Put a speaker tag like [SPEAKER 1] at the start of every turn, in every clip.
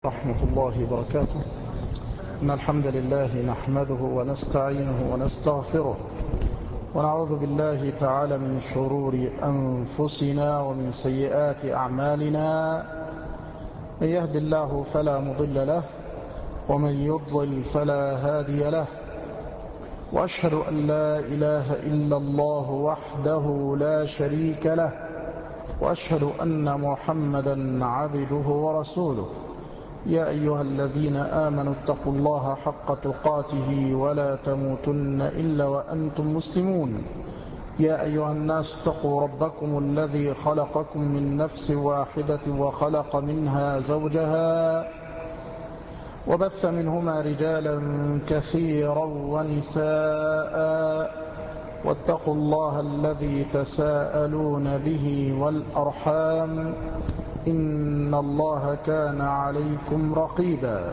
[SPEAKER 1] ورحمة الله وبركاته. إن الحمد لله نحمده ونستعينه ونستغفره ونعوذ بالله تعالى من شرور أنفسنا ومن سيئات أعمالنا. من يهد الله فلا مضل له ومن يضلل فلا هادي له، وأشهد أن لا إله إلا الله وحده لا شريك له، وأشهد أن محمدا عبده ورسوله. يا أيها الذين آمنوا اتقوا الله حق تقاته ولا تموتن إلا وأنتم مسلمون. يا أيها الناس اتقوا ربكم الذي خلقكم من نفس واحدة وخلق منها زوجها وبث منهما رجالا كثيرا ونساء، واتقوا الله الذي تساءلون به والأرحام إن الله كان عليكم رقيبا.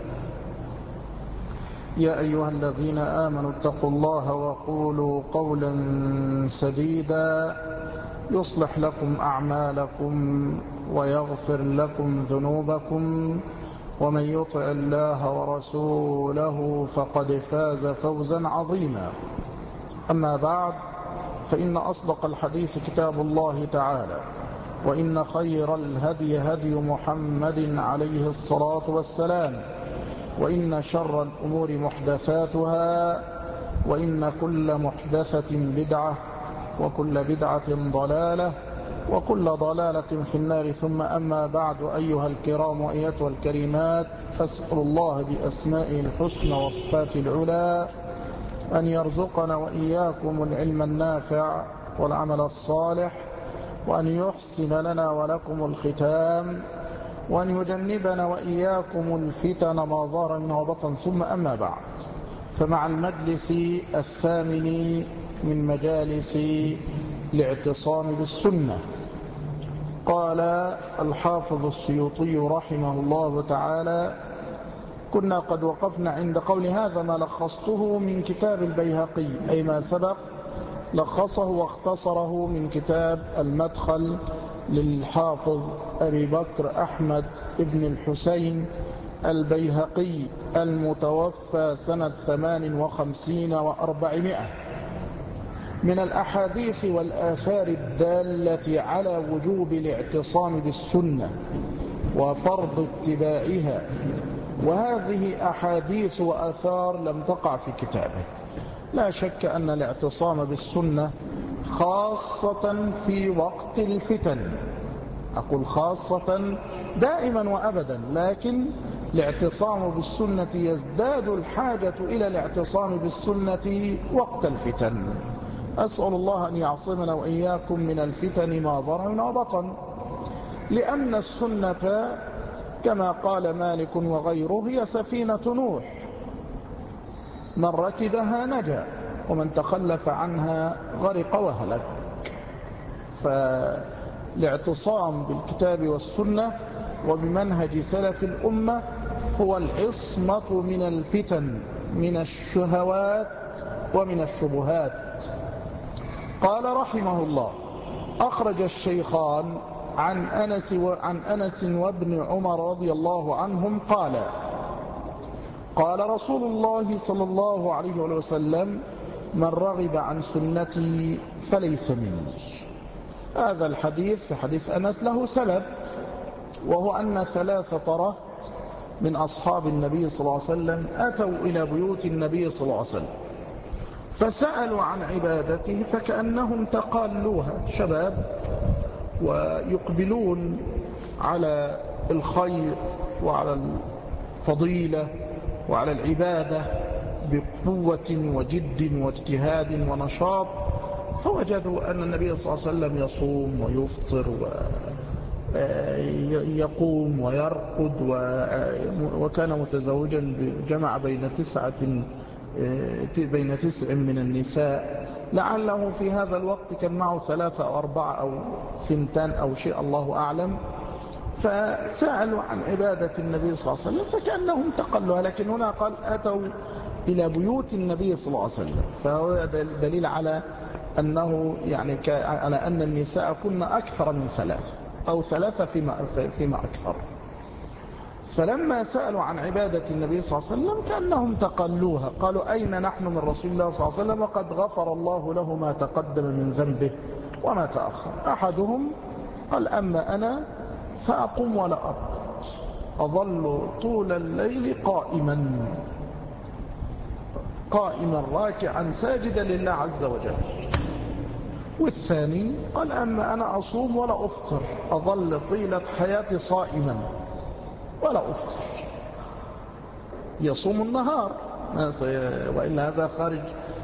[SPEAKER 1] يا أيها الذين آمنوا اتقوا الله وقولوا قولا سديدا يصلح لكم أعمالكم ويغفر لكم ذنوبكم، ومن يطع الله ورسوله فقد فاز فوزا عظيما. أما بعد، فإن أصدق الحديث كتاب الله تعالى، وإن خير الهدي هدي محمد عليه الصلاة والسلام، وإن شر الأمور محدثاتها، وإن كل محدثة بدعة، وكل بدعة ضلالة، وكل ضلالة في النار. ثم أما بعد، أيها الكرام وأيتها الكريمات، أسأل الله بأسمائه الحسنى وصفاته العلى أن يرزقنا وإياكم العلم النافع والعمل الصالح، وأن يحسن لنا ولكم الختام، وأن يجنبنا وإياكم الفتن ما ظهر منها وبطن. ثم أما بعد، فمع المجلس الثامن من مجالس الاعتصام بالسنة، قال الحافظ السيوطي رحمه الله تعالى: كنا قد وقفنا عند قول هذا ما لخصته من كتاب البيهقي، أي ما سبق لخصه واختصره من كتاب المدخل للحافظ أبي بكر أحمد ابن الحسين البيهقي المتوفى سنة 58 و400 من الأحاديث والآثار الدالة على وجوب الاعتصام بالسنة وفرض اتباعها، وهذه أحاديث وآثار لم تقع في كتابه. لا شك أن الاعتصام بالسنة خاصة في وقت الفتن، أقول خاصة دائما وأبدا، لكن الاعتصام بالسنة يزداد الحاجة إلى الاعتصام بالسنة وقت الفتن. أسأل الله أن يعصمنا وإياكم من الفتن ما ظهر منها وبطن، لأن السنة كما قال مالك وغيره هي سفينة نوح، من ركبها نجا ومن تخلف عنها غرق وهلك. فالاعتصام بالكتاب والسنة وبمنهج سلف الأمة هو العصمة من الفتن، من الشهوات ومن الشبهات. قال رحمه الله: أخرج الشيخان عن أنس وابن عمر رضي الله عنهم قال رسول الله صلى الله عليه وسلم: من رغب عن سنتي فليس مني. هذا الحديث في حديث أنس له سبب، وهو أن 3 رهط من أصحاب النبي صلى الله عليه وسلم أتوا إلى بيوت النبي صلى الله عليه وسلم فسألوا عن عبادته، فكأنهم تقالوها، شباب ويقبلون على الخير وعلى الفضيلة وعلى العبادة بقوة وجد واجتهاد ونشاط، فوجدوا أن النبي صلى الله عليه وسلم يصوم ويفطر ويقوم ويرقد، وكان متزوجا، جمع بين 9 من النساء، لعله في هذا الوقت كان معه 3 أو 4 أو 2 أو شيء، الله أعلم. فسألوا عن عبادة النبي صلى الله عليه وسلم فكأنهم تقلوها، لكن هنا قال أتوا إلى بيوت النبي صلى الله عليه وسلم، فهو دليل على أنه يعني على أن النساء كن أكثر من 3 أو 3 فيما أكثر. فلما سألوا عن عبادة النبي صلى الله عليه وسلم كأنهم تقلوها، قالوا أين نحن من رسول الله صلى الله عليه وسلم وقد غفر الله له ما تقدم من ذنبه وما تأخر. أحدهم قال أما أنا فأقوم ولا أرقد، أظل طول الليل قائما راكعا ساجدا لله عز وجل. والثاني قال أما أنا أصوم ولا أفطر، أظل طيلة حياتي صائما ولا أفطر. يصوم النهار وإلا هذا خارج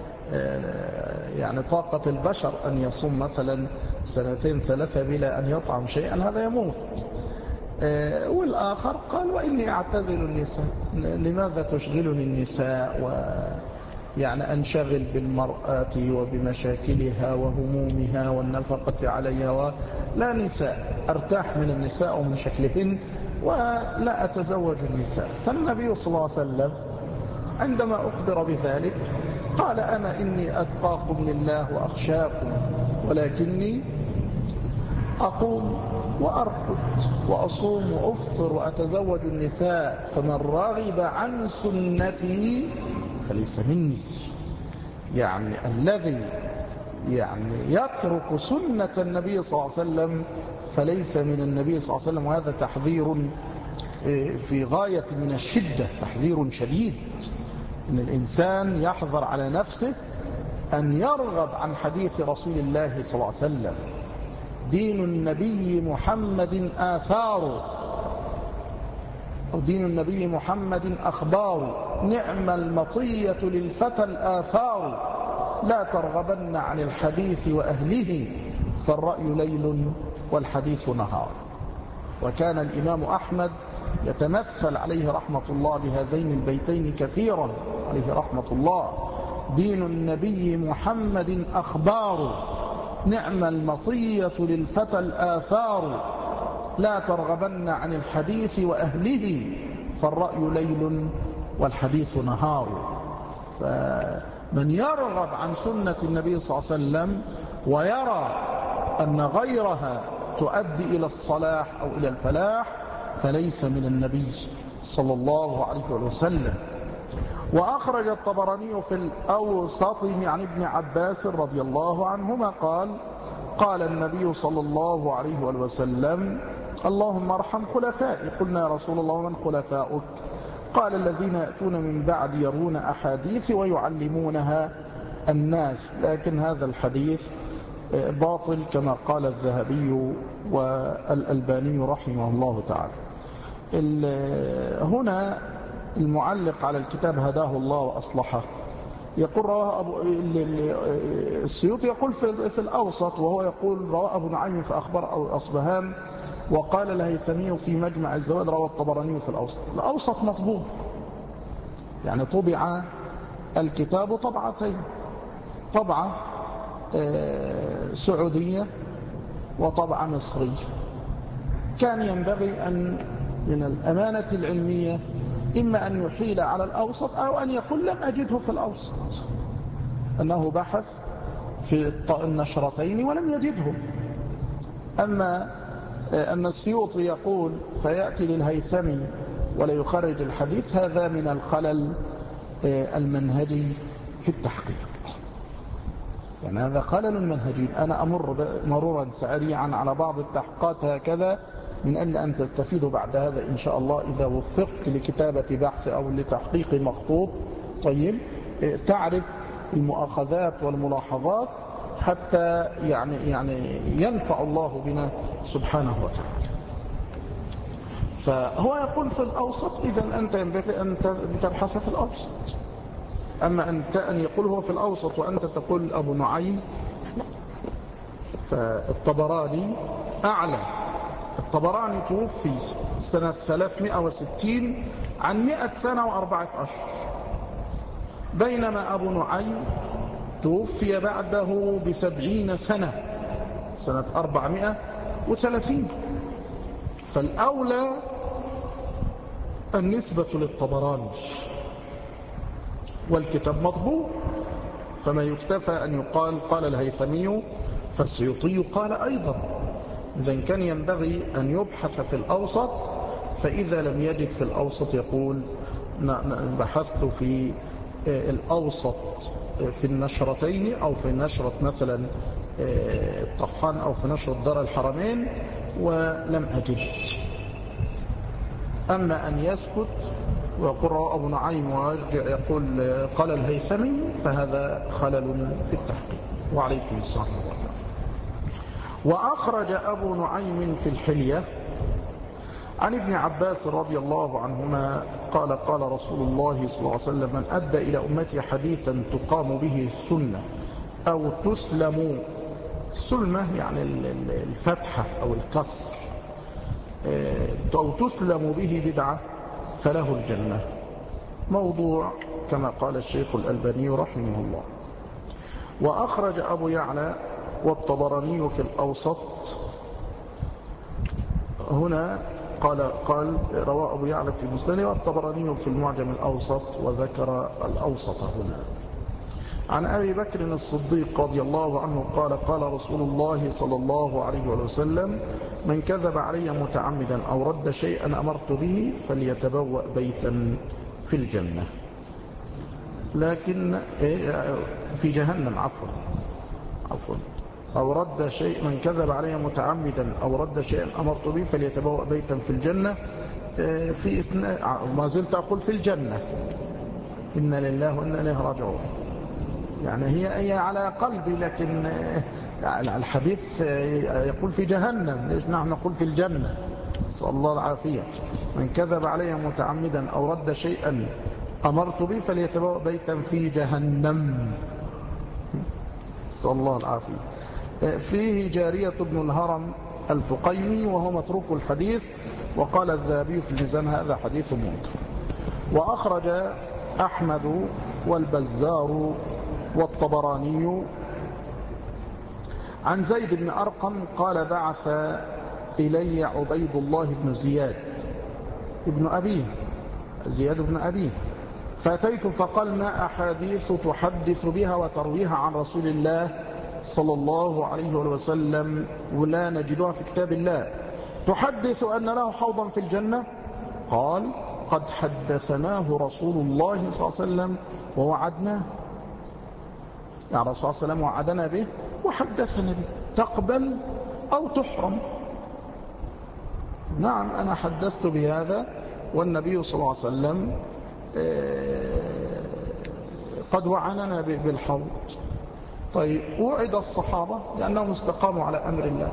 [SPEAKER 1] يعني طاقة البشر أن يصوم مثلا 2 3 بلا أن يطعم شيئا، هذا يموت. والآخر قال وإني أعتزل النساء، لماذا تشغلني النساء يعني أنشغل بالمرأة وبمشاكلها وهمومها والنفقة عليها ولا نساء، أرتاح من النساء ومن شكلهن ولا أتزوج النساء. فالنبي صلى الله عليه وسلم عندما أخبر بذلك قال أما إني أتقاكم لله وأخشاكم، ولكني أقوم وأرقد وأصوم وأفطر وأتزوج النساء، فمن رغب عن سنتي فليس مني. يعني الذي يترك سنة النبي صلى الله عليه وسلم فليس من النبي صلى الله عليه وسلم. وهذا تحذير في غاية من الشدة، تحذير شديد، إن الإنسان يحذر على نفسه أن يرغب عن حديث رسول الله صلى الله عليه وسلم. دين النبي محمد آثار، أو دين النبي محمد أخبار، نعم المطية للفتى الآثار، لا ترغبن عن الحديث وأهله، فالرأي ليل والحديث نهار. وكان الإمام أحمد يتمثل عليه رحمة الله بهذين البيتين كثيرا عليه رحمة الله: دين النبي محمد أخبار، نعم المطية للفتى الآثار، لا ترغبن عن الحديث وأهله، فالرأي ليل والحديث نهار. فمن يرغب عن سنة النبي صلى الله عليه وسلم ويرى أن غيرها تؤدي إلى الصلاح أو إلى الفلاح فليس من النبي صلى الله عليه وسلم. وأخرج الطبراني في الأوسط عن ابن عباس رضي الله عنهما قال: قال النبي صلى الله عليه وسلم: اللهم ارحم خلفائي. قلنا يا رسول الله من خلفاؤك؟ قال: الذين يأتون من بعد يرون أحاديث ويعلمونها الناس. لكن هذا الحديث باطل كما قال الذهبي والألباني رحمه الله تعالى. هنا المعلق على الكتاب هداه الله وأصلحه يقول رواه السيوطي يقول في الأوسط، وهو يقول رواه أبو نعيم في أخبار أو أصبهان، وقال الهيثمي في مجمع الزوائد، رواه الطبراني في الأوسط. الأوسط مطبوع، يعني طبع الكتاب طبعتين: طبعة سعودية وطبعة مصرية. كان ينبغي أن من الأمانة العلمية إما أن يحيل على الأوسط أو أن يقول لم أجده في الأوسط، أنه بحث في النشرتين ولم يجده. أما أن السيوطي يقول فيأتي للهيثمي ولا يخرج الحديث، هذا من الخلل المنهجي في التحقيق، يعني هذا خلل منهجي. أنا أمر مرورا سريعا على بعض التحقيقات هكذا من أجل أن تستفيدوا بعد هذا إن شاء الله، إذا وفقت لكتابة بحث أو لتحقيق مخطوط طيب تعرف المؤاخذات والملاحظات حتى يعني ينفع الله بنا سبحانه وتعالى. فهو يقول في الأوسط، إذا أنت ينبغي أن تبحث في الأوسط. أما أن يقول هو في الأوسط وأنت تقول أبو نعيم، فالطبراني أعلى. الطبراني توفي سنة 360 عن 100 سنة و4 أشهر، بينما أبو نعيم توفي بعده ب70 سنة، سنة 430. فالأولى النسبة للطبراني، والكتاب مطبوع، فما يكتفى أن يقال قال الهيثمي فالسيوطي قال أيضا. إذن كان ينبغي أن يبحث في الأوسط فإذا لم يجد في الأوسط يقول بحثت في الأوسط في النشرتين أو في نشرة مثلا الطحان أو في نشرة دار الحرمين ولم أجد. أما أن يسكت ويقول رواه أبو نعيم ويرجع يقول قال الهيثمي فهذا خلل في التحقيق. وعليكم السلام وبركاته. وأخرج أبو نعيم في الحلية عن ابن عباس رضي الله عنهما قال قال رسول الله صلى الله عليه وسلم من أدى إلى أمتي حديثا تقام به سنة أو تسلم السلمة يعني الفتحة أو الكسر أو تسلم به بدعة فله الجنة. موضوع كما قال الشيخ الألباني رحمه الله. وأخرج أبو يعلى والطبراني في الأوسط هنا قال رواه أبو يعلى في مسنده والطبراني في المعجم الأوسط وذكر الأوسط هنا عن أبي بكر الصديق رضي الله عنه قال قال رسول الله صلى الله عليه وسلم من كذب علي متعمدا أو رد شيئا أمرت به فليتبوأ بيتا في الجنة. لكن في جهنم عفوا أو رد شيء من كذب علي متعمدا أو رد شيئا أمرت به فليتبوأ بيتا في الجنة. في ما زلت أقول في الجنة إن لله وإنا إليه راجعون. يعني هي على قلبي لكن الحديث يقول في جهنم. ليش نحن نقول في الجنة؟ نسأل الله العافية. من كذب علي متعمدا أو رد شيئا أمرت به فليتبوأ بيتا في جهنم. نسأل الله العافية. فيه جارية بن الهرم الفقيمي وهو متروك الحديث وقال الذهبي في الميزان هذا حديث منكر. وأخرج أحمد والبزار والطبراني عن زيد بن أرقم قال بعث إلي عبيد الله بن زياد ابن أبيه زياد بن أبيه فأتيت فقال ما أحاديث تحدث بها وترويها عن رسول الله صلى الله عليه وسلم ولا نجدها في كتاب الله تحدث أن له حوضا في الجنة؟ قال قد حدثناه رسول الله صلى الله عليه وسلم ووعدناه. يعني الرسول صلى الله عليه وسلم وعدنا به وحدثنا به تقبل أو تحرم. نعم أنا حدثت بهذا والنبي صلى الله عليه وسلم قد وعدنا بالحوض. طيب وعد الصحابة لأنهم استقاموا على أمر الله.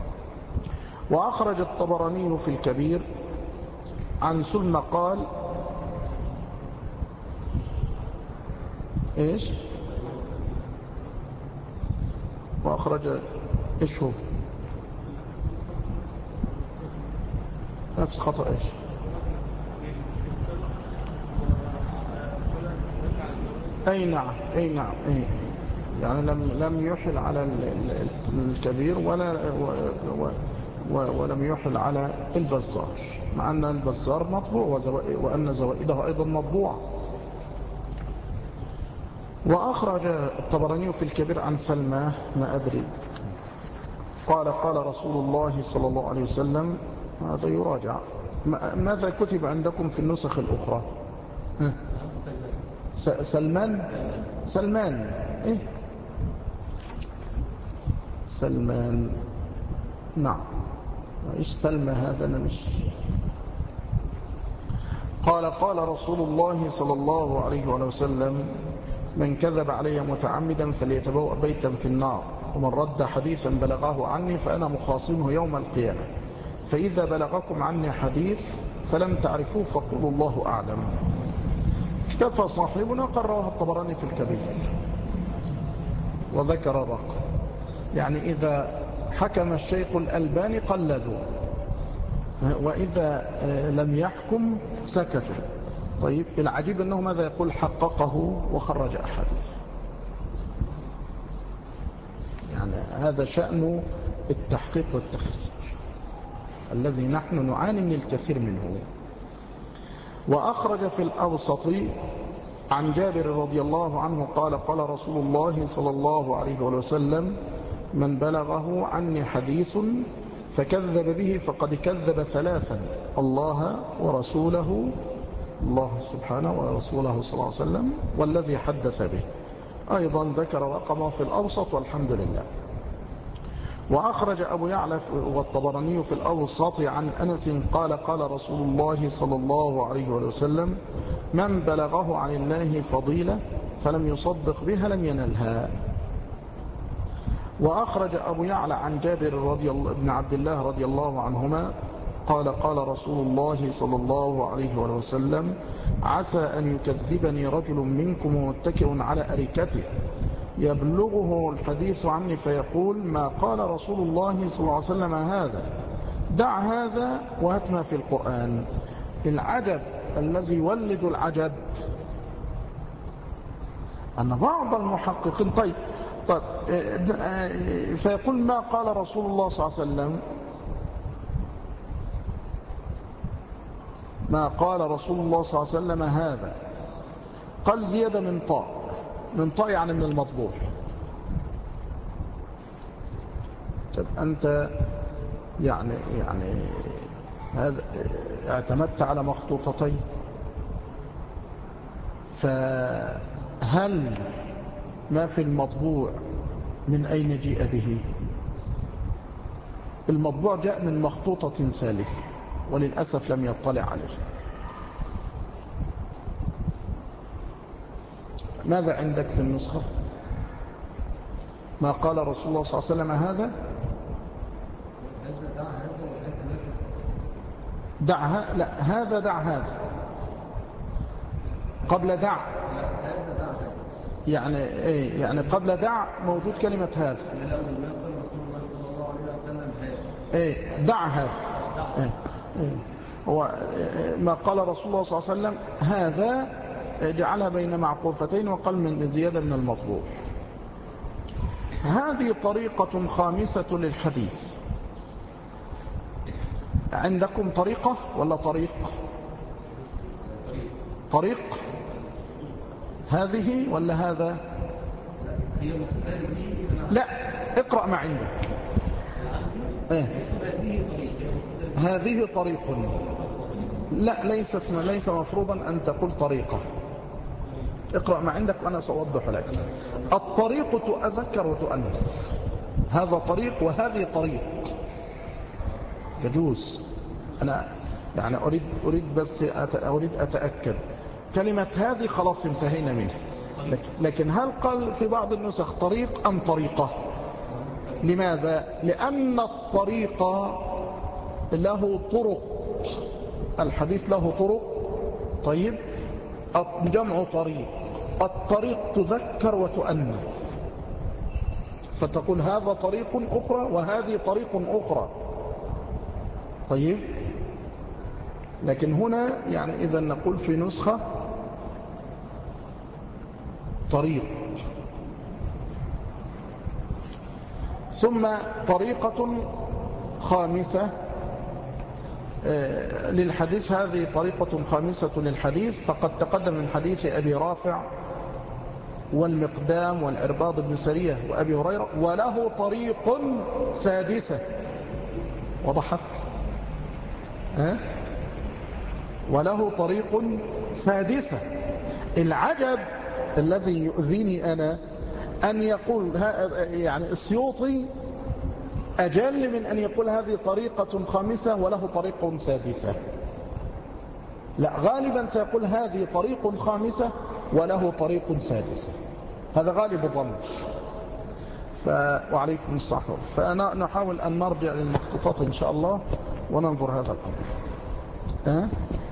[SPEAKER 1] وأخرج الطبراني في الكبير عن سلمى قال إيش وأخرج إيش هو نفس خطأ إيش أي نعم يعني لم يحل على الكبير ولم يحل على البزار مع أن البزار مطبوع وأن زوائده أيضا مطبوعة. وأخرج الطبراني في الكبير عن سلمى ما أدري قال رسول الله صلى الله عليه وسلم هذا يراجع. ماذا كتب عندكم في النسخ الأخرى؟ سلمان إيه؟ سلمان نعم. إيش سلمى هذا؟ أنا مش قال رسول الله صلى الله عليه وسلم من كذب علي متعمدا فليتبوأ بيتا في النار ومن رد حديثا بلغه عني فأنا مخاصمه يوم القيامة فإذا بلغكم عني حديث فلم تعرفوه فقولوا الله أعلم. اكتفى صاحبنا قرره الطبراني في الكبير وذكر الرقم. يعني إذا حكم الشيخ الألباني قلدوا وإذا لم يحكم سكتوا. طيب العجيب أنه ماذا يقول حققه وخرج أحاديث. يعني هذا شأن التحقيق والتخريج الذي نحن نعاني من الكثير منه. وأخرج في الأوسط عن جابر رضي الله عنه قال رسول الله صلى الله عليه وسلم من بلغه عني حديث فكذب به فقد كذب ثلاثا: الله ورسوله، الله سبحانه ورسوله صلى الله عليه وسلم، والذي حدث به. أيضا ذكر رقمه في الأوسط والحمد لله. وأخرج أبو يعلى والطبراني في الأوسط عن أنس قال: قال رسول الله صلى الله عليه وسلم: من بلغه عن الله فضيلة فلم يصدق بها لم ينلها. وأخرج أبو يعلى عن جابر بن عبد الله رضي الله عنهما قال: قال رسول الله صلى الله عليه وسلم: عسى أن يكذبني رجل منكم متكئ على أريكته يبلغه الحديث عني فيقول: ما قال رسول الله صلى الله عليه وسلم هذا، دع هذا وهات ما في القرآن. العجب الذي يولد العجب أن بعض المحققين طيب فيقول: ما قال رسول الله صلى الله عليه وسلم، ما قال رسول الله صلى الله عليه وسلم هذا، قال زيادة من طاء، من طاء يعني من المطبوع. طب أنت يعني هذا اعتمدت على مخطوطتين، فهل ما في المطبوع من أين جاء به؟ المطبوع جاء من مخطوطة ثالثة وللأسف لم يطلع عليه. ماذا عندك في النسخة؟ ما قال رسول الله صلى الله عليه وسلم هذا، دعها، لا هذا دع هذا قبل دع، يعني ايه يعني قبل دع موجود كلمة هذا، ايه دع هذا، ايه هو ما قال رسول الله صلى الله عليه وسلم هذا جعلها بين معقوفتين وقال من زيادة من المطبوع. هذه طريقة خامسة للحديث. عندكم طريقة ولا طريق؟ طريق هذه ولا هذا؟ لا، اقرأ ما عندك. هذه طريق. لا، ليس مفروضا أن تقول طريقة. اقرأ ما عندك وأنا سأوضح لك. الطريق تؤذكر وتؤنث، هذا طريق وهذه طريق، يجوز. أنا يعني أريد بس أريد أتأكد. كلمة هذه خلاص انتهينا منها، لكن هل قال في بعض النسخ طريق أم طريقة؟ لماذا؟ لأن الطريق له طرق، الحديث له طرق. طيب، جمع طريق، الطريق تذكر وتؤنث، فتقول هذا طريق أخرى وهذه طريق أخرى. طيب، لكن هنا يعني إذا نقول في نسخة طريق. ثم طريقة خامسة للحديث، هذه طريقة خامسة للحديث، فقد تقدم من حديث أبي رافع والمقدام والعرباض بن سرية وأبي هريرة، وله طريق سادسة. وضحت؟ وله طريق سادسة. العجب الذي يؤذيني أنا أن يقول يعني السيوطي أجل من أن يقول هذه طريقة خامسة وله طريق سادسة. لا، غالبا سيقول هذه طريق خامسة وله طريق سادسة، هذا غالب الظن. وعليكم الصحة. فأنا نحاول أن نرجع للمخطوطات إن شاء الله وننظر هذا الأمر.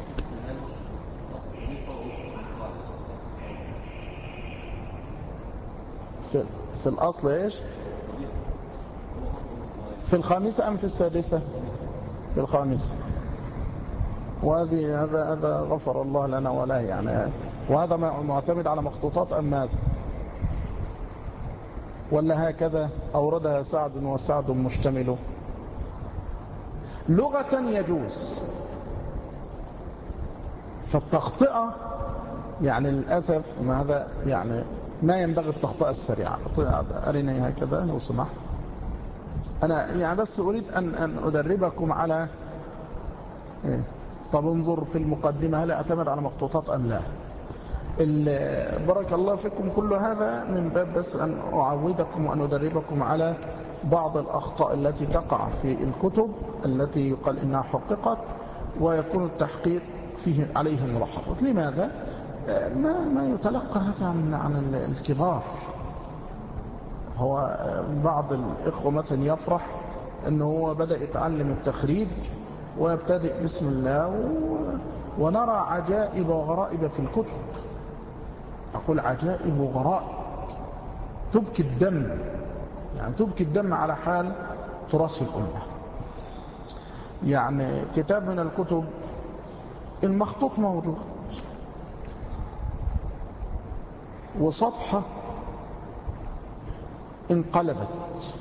[SPEAKER 1] في الأصل إيش؟ في الخامسة أم في السادسة؟ في الخامسة. وهذه هذا غفر الله لنا وله يعني. وهذا معتمد على مخطوطات أم ماذا؟ ولا هكذا أوردها سعد وسعد مشتمل؟ لغة يجوز، فالتخطئة يعني للأسف هذا يعني ما ينبغي التخطئة السريعة. أريني هكذا لو سمحت. أنا يعني بس أريد أن أدربكم على إيه؟ طب انظر في المقدمة هل أعتمد على مخطوطات أم لا. بارك الله فيكم. كل هذا من باب بس أن أعودكم وأن أدربكم على بعض الأخطاء التي تقع في الكتب التي يقال إنها حققت ويكون التحقيق فيه عليه ملاحظات. لماذا؟ ما يتلقى هذا عن الكبار. هو بعض الإخوة مثلا يفرح أنه هو بدأ يتعلم التخريج ويبتدئ بسم الله ونرى عجائب وغرائب في الكتب. أقول عجائب وغرائب تبكي الدم، يعني تبكي الدم على حال تراث الأمة. يعني كتاب من الكتب المخطوط موجود وصفحة انقلبت،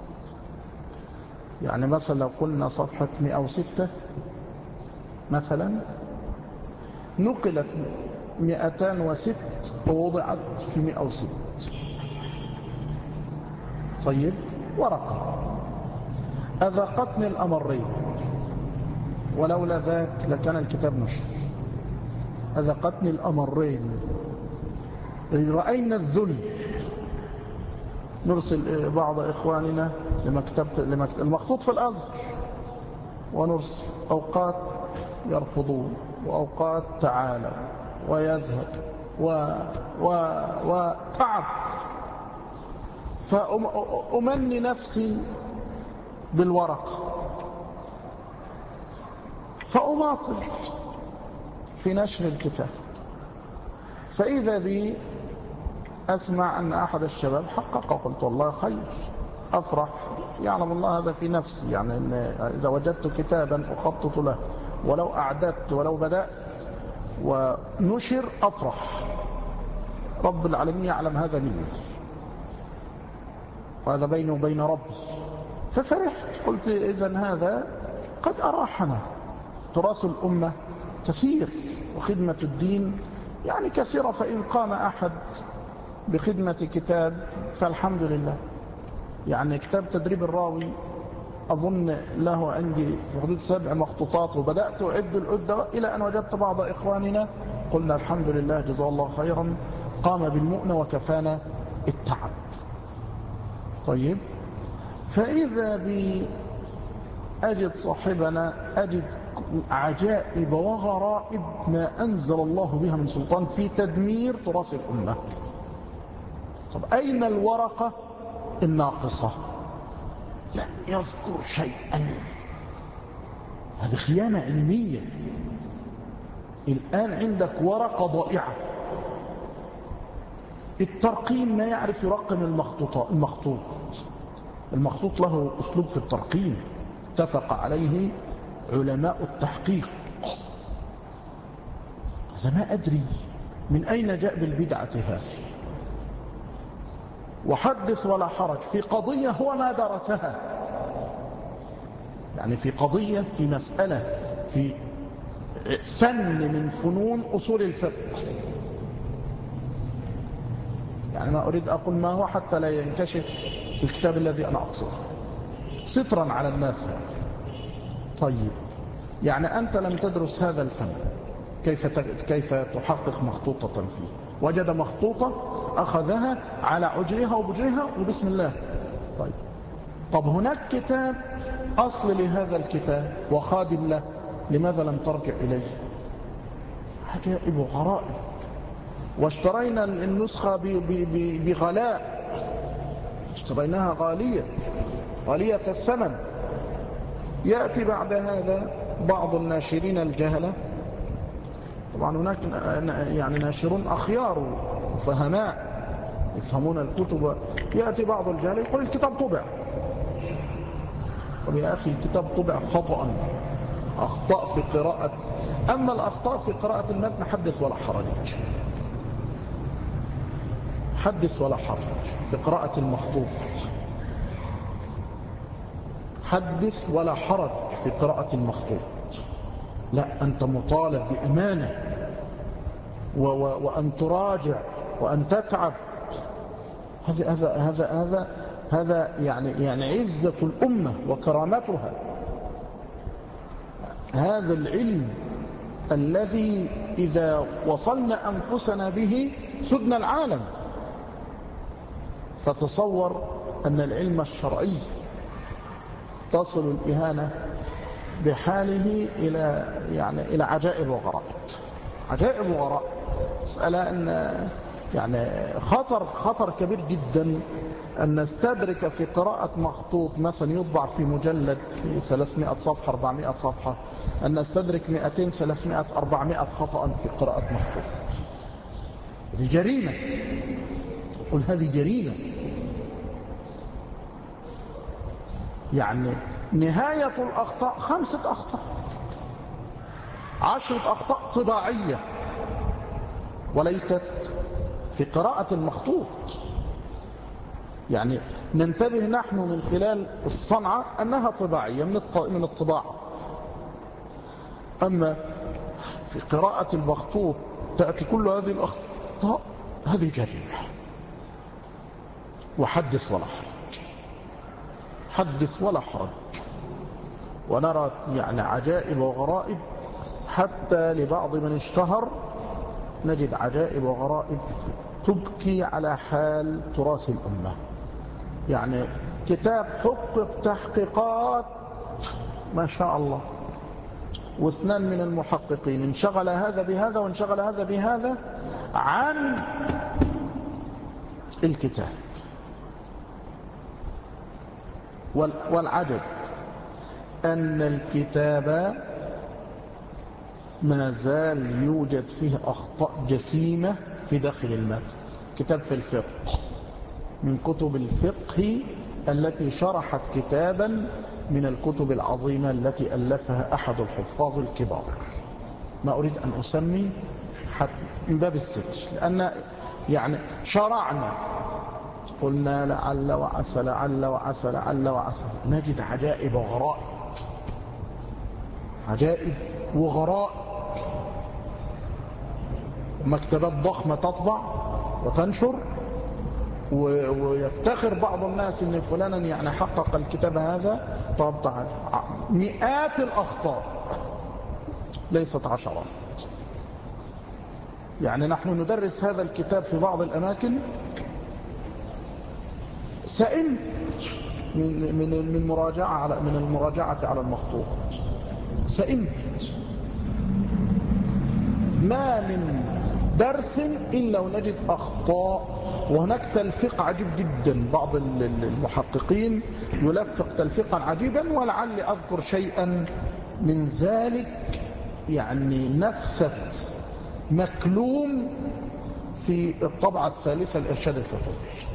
[SPEAKER 1] يعني مثلا لو قلنا صفحة 106 مثلا نقلت 206 ووضعت في 106. طيب ورقة أذاقتني الأمرين ولولا ذاك لكان الكتاب نشر. أذاقتني الأمرين، رأينا الذل. نرسل بعض إخواننا المخطوط في الأزهر ونرسل، أوقات يرفضون وأوقات تعالى ويذهب وتعب. فأمني نفسي بالورقة فأماطل في نشر الكتاب، فإذا بي أسمع أن أحد الشباب حقق، وقلت والله خير، أفرح، يعلم الله هذا في نفسي، يعني إن إذا وجدت كتابا أخطط له ولو أعددت ولو بدأت ونشر أفرح. رب العالمين يعلم هذا مني وهذا بيني وبين ربي. ففرحت، قلت إذن هذا قد أراحنا. تراث الأمة كثير وخدمة الدين يعني كثيرة، فإن قام أحد بخدمة كتاب فالحمد لله. يعني كتاب تدريب الراوي أظن له عندي في حدود 7 مخطوطات، وبدأت أعد العدة إلى أن وجدت بعض إخواننا قلنا الحمد لله جزاه الله خيرا قام بالمؤنة وكفانا التعب. طيب، فإذا أجد صاحبنا أجد عجائب وغرائب ما أنزل الله بها من سلطان في تدمير تراث الأمة. طب أين الورقة الناقصة؟ لا يذكر شيئا. هذه خيانة علمية. الآن عندك ورقة ضائعة. الترقيم ما يعرف يرقم المخطوط له أسلوب في الترقيم اتفق عليه علماء التحقيق. هذا ما أدري من أين جاء بالبدعة هذه. وحدث ولا حرج في قضية هو ما درسها، يعني في قضية، في مسألة، في فن من فنون أصول الفقه. يعني ما أريد أقول ما هو حتى لا ينكشف الكتاب الذي أنا أقصده سترا على الناس. طيب، يعني أنت لم تدرس هذا الفن، كيف تحقق مخطوطة فيه؟ وجد مخطوطة أخذها على عجرها وبجرها وبسم الله. طب هناك كتاب أصل لهذا الكتاب وخادم له، لماذا لم ترجع إليه؟ عجائب وغرائب. واشترينا النسخة بغلاء، اشتريناها غالية الثمن. يأتي بعد هذا بعض الناشرين الجهلة، طبعا هناك يعني ناشرون أخيار فهماء يفهمون الكتب، يأتي بعض الجهلة يقول الكتاب طبع. طب يا أخي الكتاب طبع خطأ، أخطاء في قراءة، أما الأخطاء في قراءة المتن حدث ولا حرج، حدث ولا حرج في قراءة المخطوط، حدث ولا حرج في قراءة المخطوط. لا، أنت مطالب بأمانة وأن تراجع وأن تتعب. هذا هذا يعني عزة الأمة وكرامتها. هذا العلم الذي إذا وصلنا أنفسنا به سدنا العالم. فتصور أن العلم الشرعي تصل الإهانة بحاله إلى عجائب وغرائب. عجائب وغرائب. مسألة أن خطر كبير جدا أن نستدرك في قراءة مخطوط مثلا يطبع في مجلد في 300 صفحة 400 صفحة، أن نستدرك 200 300 400 خطأ في قراءة مخطوط. هذه جريمة. قل هذه جريمة. نهاية الأخطاء 5 أخطاء 10 أخطاء طباعية، وليست في قراءة المخطوط. ننتبه نحن من خلال الصنعة أنها طباعية من الطباعة، أما في قراءة المخطوط تأتي كل هذه الأخطاء. هذه جريمة. وحدث ولا حرج. حدث ولا حرج. ونرى عجائب وغرائب، حتى لبعض من اشتهر نجد عجائب وغرائب تبكي على حال تراث الأمة. كتاب حقق تحقيقات ما شاء الله، واثنان من المحققين انشغل هذا بهذا وانشغل هذا بهذا عن الكتاب. والعجب أن الكتاب ما زال يوجد فيه أخطاء جسيمة في داخل المتن. كتاب في الفقه، من كتب الفقه التي شرحت كتابا من الكتب العظيمة التي ألفها أحد الحفاظ الكبار. ما أريد أن أسمي حتى من باب الستر، لأن شرعنا قلنا لعل وعسى لعل وعسى لعل وعسى، نجد عجائب وغرائب. عجائب وغرائب. مكتبات ضخمة تطبع وتنشر، ويفتخر بعض الناس ان فلانا حقق الكتاب هذا. طب تعال، مئات الأخطاء ليست عشرات. نحن ندرس هذا الكتاب في بعض الأماكن، سئمت من المراجعة على المخطوط. سئمت. ما من درس إلا ونجد أخطاء. وهناك تلفيق عجيب جدا. بعض المحققين يلفق تلفيقا عجيبا، ولعل أذكر شيئا من ذلك. نفثت مكلوم في الطبعة الثالثة الإرشاد الفقهي.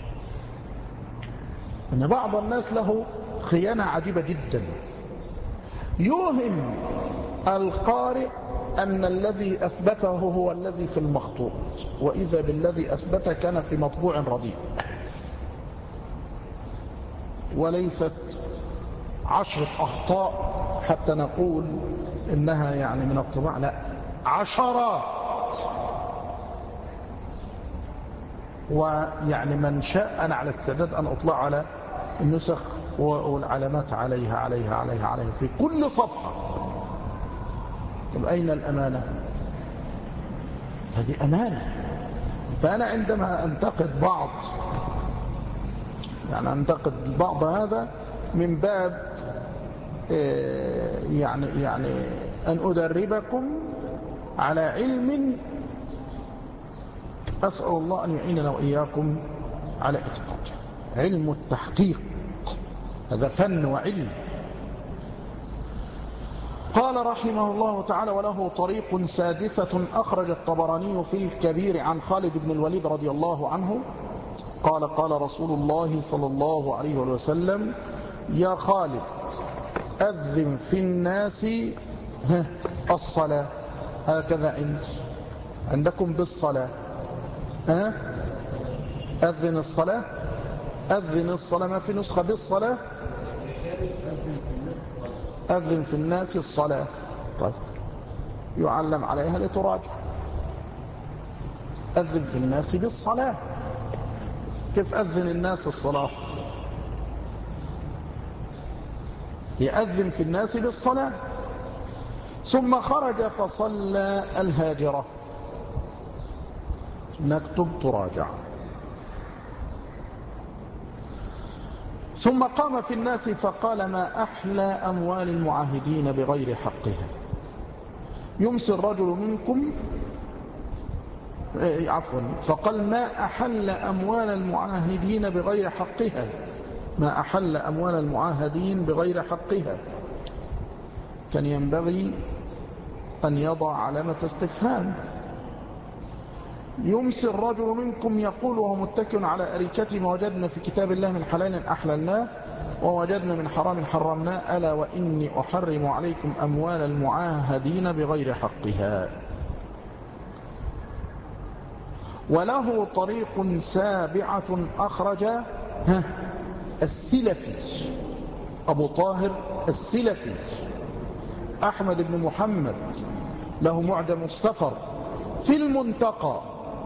[SPEAKER 1] أن بعض الناس له خيانة عجيبة جدا، يوهم القارئ أن الذي أثبته هو الذي في المخطوط، وإذا بالذي أثبته كان في مطبوع رديء. وليست 10 أخطاء حتى نقول إنها من الطباع، لا، 10. من شاء، أنا على استعداد أن أطلع على النسخ والعلامات عليها في كل صفحة. طب أين الأمانة؟ هذه أمانة. فأنا عندما أنتقد بعض هذا من باب أن أدربكم على علم أسأل الله أن يعيننا وإياكم على إتقانه. علم التحقيق هذا فن وعلم. قال رحمه الله تعالى: وله طريق سادسة أخرج الطبراني في الكبير عن خالد بن الوليد رضي الله عنه قال: قال رسول الله صلى الله عليه وسلم: يا خالد أذن في الناس الصلاة. هكذا عندكم بالصلاة. أذن الصلاة. أذن الصلاة. ما في نسخة بالصلاة. أذن في الناس الصلاة. طيب، يعلم عليها لتراجع. أذن في الناس بالصلاة. كيف أذن الناس الصلاة؟ يأذن في الناس بالصلاة. ثم خرج فصلى الهاجرة. نكتب تراجع. ثم قام في الناس فقال ما أحلى أموال المعاهدين بغير حقها. يمسي الرجل منكم فقال ما أحل أموال المعاهدين بغير حقها، ما أحل أموال المعاهدين بغير حقها. كان ينبغي أن يضع علامة استفهام. يمسي الرجل منكم يقول وهو متكئ على أريكته وجدنا في كتاب الله من حلال أحللناه ووجدنا من حرام حرمناه ألا وإني أحرم عليكم أموال المعاهدين بغير حقها. وله طريق سابعة أخرج السلفي أبو طاهر السلفي أحمد بن محمد، له معجم السفر في المنتقى.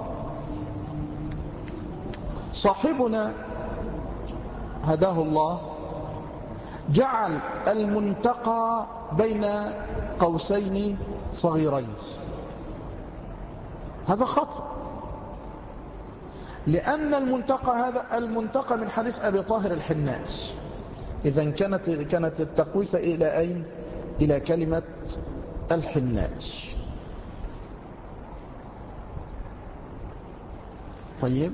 [SPEAKER 1] صاحبنا هداه الله جعل المنتقى بين قوسين صغيرين. هذا خطأ، لأن المنتقى من حديث أبي طاهر الحنائي. إذن كانت التقويسة إلى أين؟ إلى كلمة الحنائي. طيب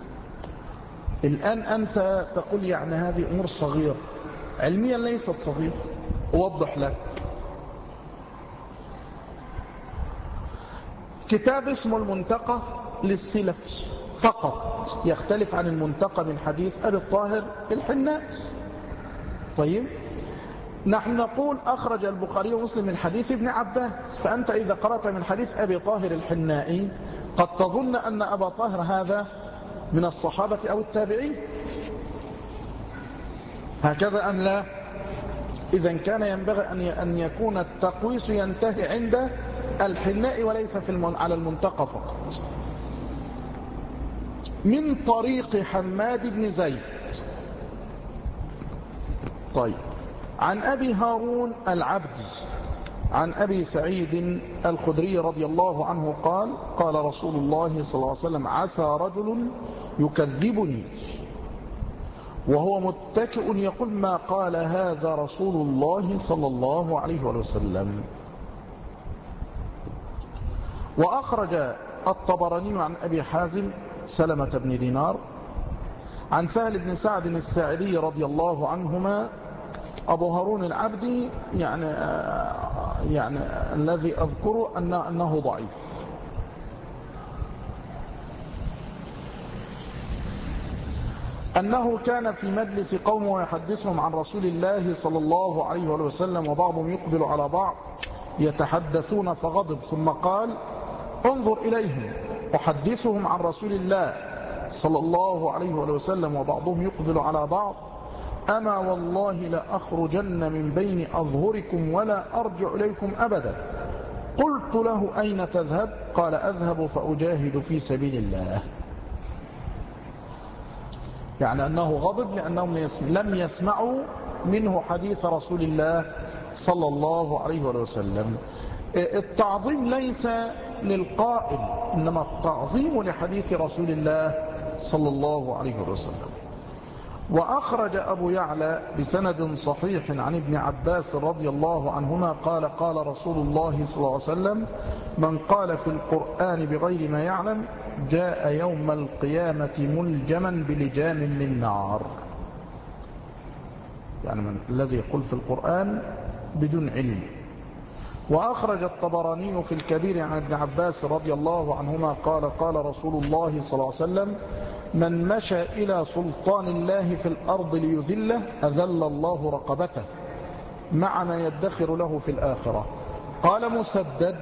[SPEAKER 1] الآن أنت تقول يعني هذه أمور صغيرة، علميا ليست صغيرة. أوضح لك. كتاب اسمه المنتقى للسلفي فقط، يختلف عن المنتقى من حديث أبي الطاهر الحنائي. طيب نحن نقول أخرج البخاري ومسلم من حديث ابن عباس، فأنت إذا قرأت من حديث أبي طاهر الحنائي قد تظن أن أبا طاهر هذا من الصحابة أو التابعين، هكذا أم لا؟ إذن كان ينبغي أن يكون التقويس ينتهي عند الحنائي وليس على المنتقى فقط. من طريق حماد بن زيد. طيب عن أبي هارون العبدي عن أبي سعيد الخدري رضي الله عنه قال قال رسول الله صلى الله عليه وسلم عسى رجل يكذبني وهو متكئ يقول ما قال هذا رسول الله صلى الله عليه وسلم. وأخرج الطبراني عن أبي حازم سلمة بن دينار عن سهل بن سعد الساعدي رضي الله عنهما. أبو هارون العبدي يعني الذي أذكره أنه ضعيف. أنه كان في مجلس قوم ويحدثهم عن رسول الله صلى الله عليه وسلم وبعضهم يقبل على بعض يتحدثون فغضب ثم قال انظر إليهم أحدثهم عن رسول الله صلى الله عليه وسلم وبعضهم يقبل على بعض أما والله لأخرجن من بين أظهركم ولا أرجع إليكم أبدا. قلت له أين تذهب؟ قال أذهب فأجاهد في سبيل الله. يعني أنه غضب لأنهم لم يسمعوا منه حديث رسول الله صلى الله عليه وسلم. التعظيم ليس للقائل إنما التعظيم لحديث رسول الله صلى الله عليه وسلم. وأخرج أبو يعلى بسند صحيح عن ابن عباس رضي الله عنهما قال قال رسول الله صلى الله عليه وسلم من قال في القرآن بغير ما يعلم جاء يوم القيامة ملجما بلجام من نار. يعني من الذي يقول في القرآن بدون علم. وأخرج الطبراني في الكبير عن ابن عباس رضي الله عنهما قال قال رسول الله صلى الله عليه وسلم من مشى إلى سلطان الله في الأرض ليذله أذل الله رقبته مع ما يدخر له في الآخرة. قال مسدد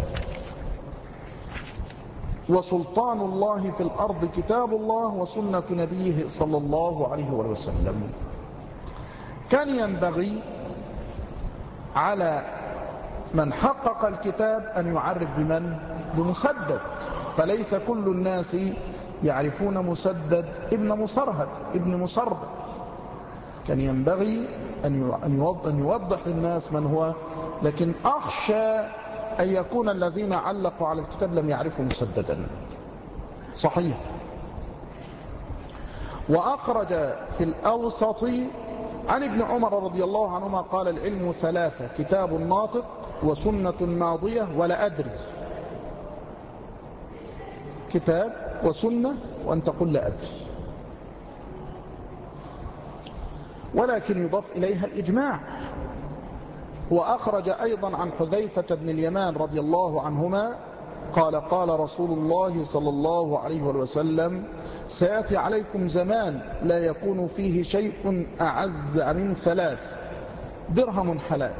[SPEAKER 1] وسلطان الله في الأرض كتاب الله وسنة نبيه صلى الله عليه وسلم. كان ينبغي على من حقق الكتاب أن يعرف بمسدد، فليس كل الناس يعرفون مسدد ابن مصرهد ابن مصرب. كان ينبغي أن يوضح للناس من هو، لكن أخشى أن يكون الذين علقوا على الكتاب لم يعرفوا مسددا. صحيح. وأخرج في الأوسط عن ابن عمر رضي الله عنهما قال: العلم ثلاثة: كتاب ناطق، وسنة ماضية، ولا أدري. كتاب وسنة، وأن تقول لا أدري. ولكن يضاف إليها الإجماع. وأخرج أيضا عن حذيفة بن اليمان رضي الله عنهما قال: قال رسول الله صلى الله عليه وسلم: سيأتي عليكم زمان لا يكون فيه شيء أعز من ثلاث: درهم حلال.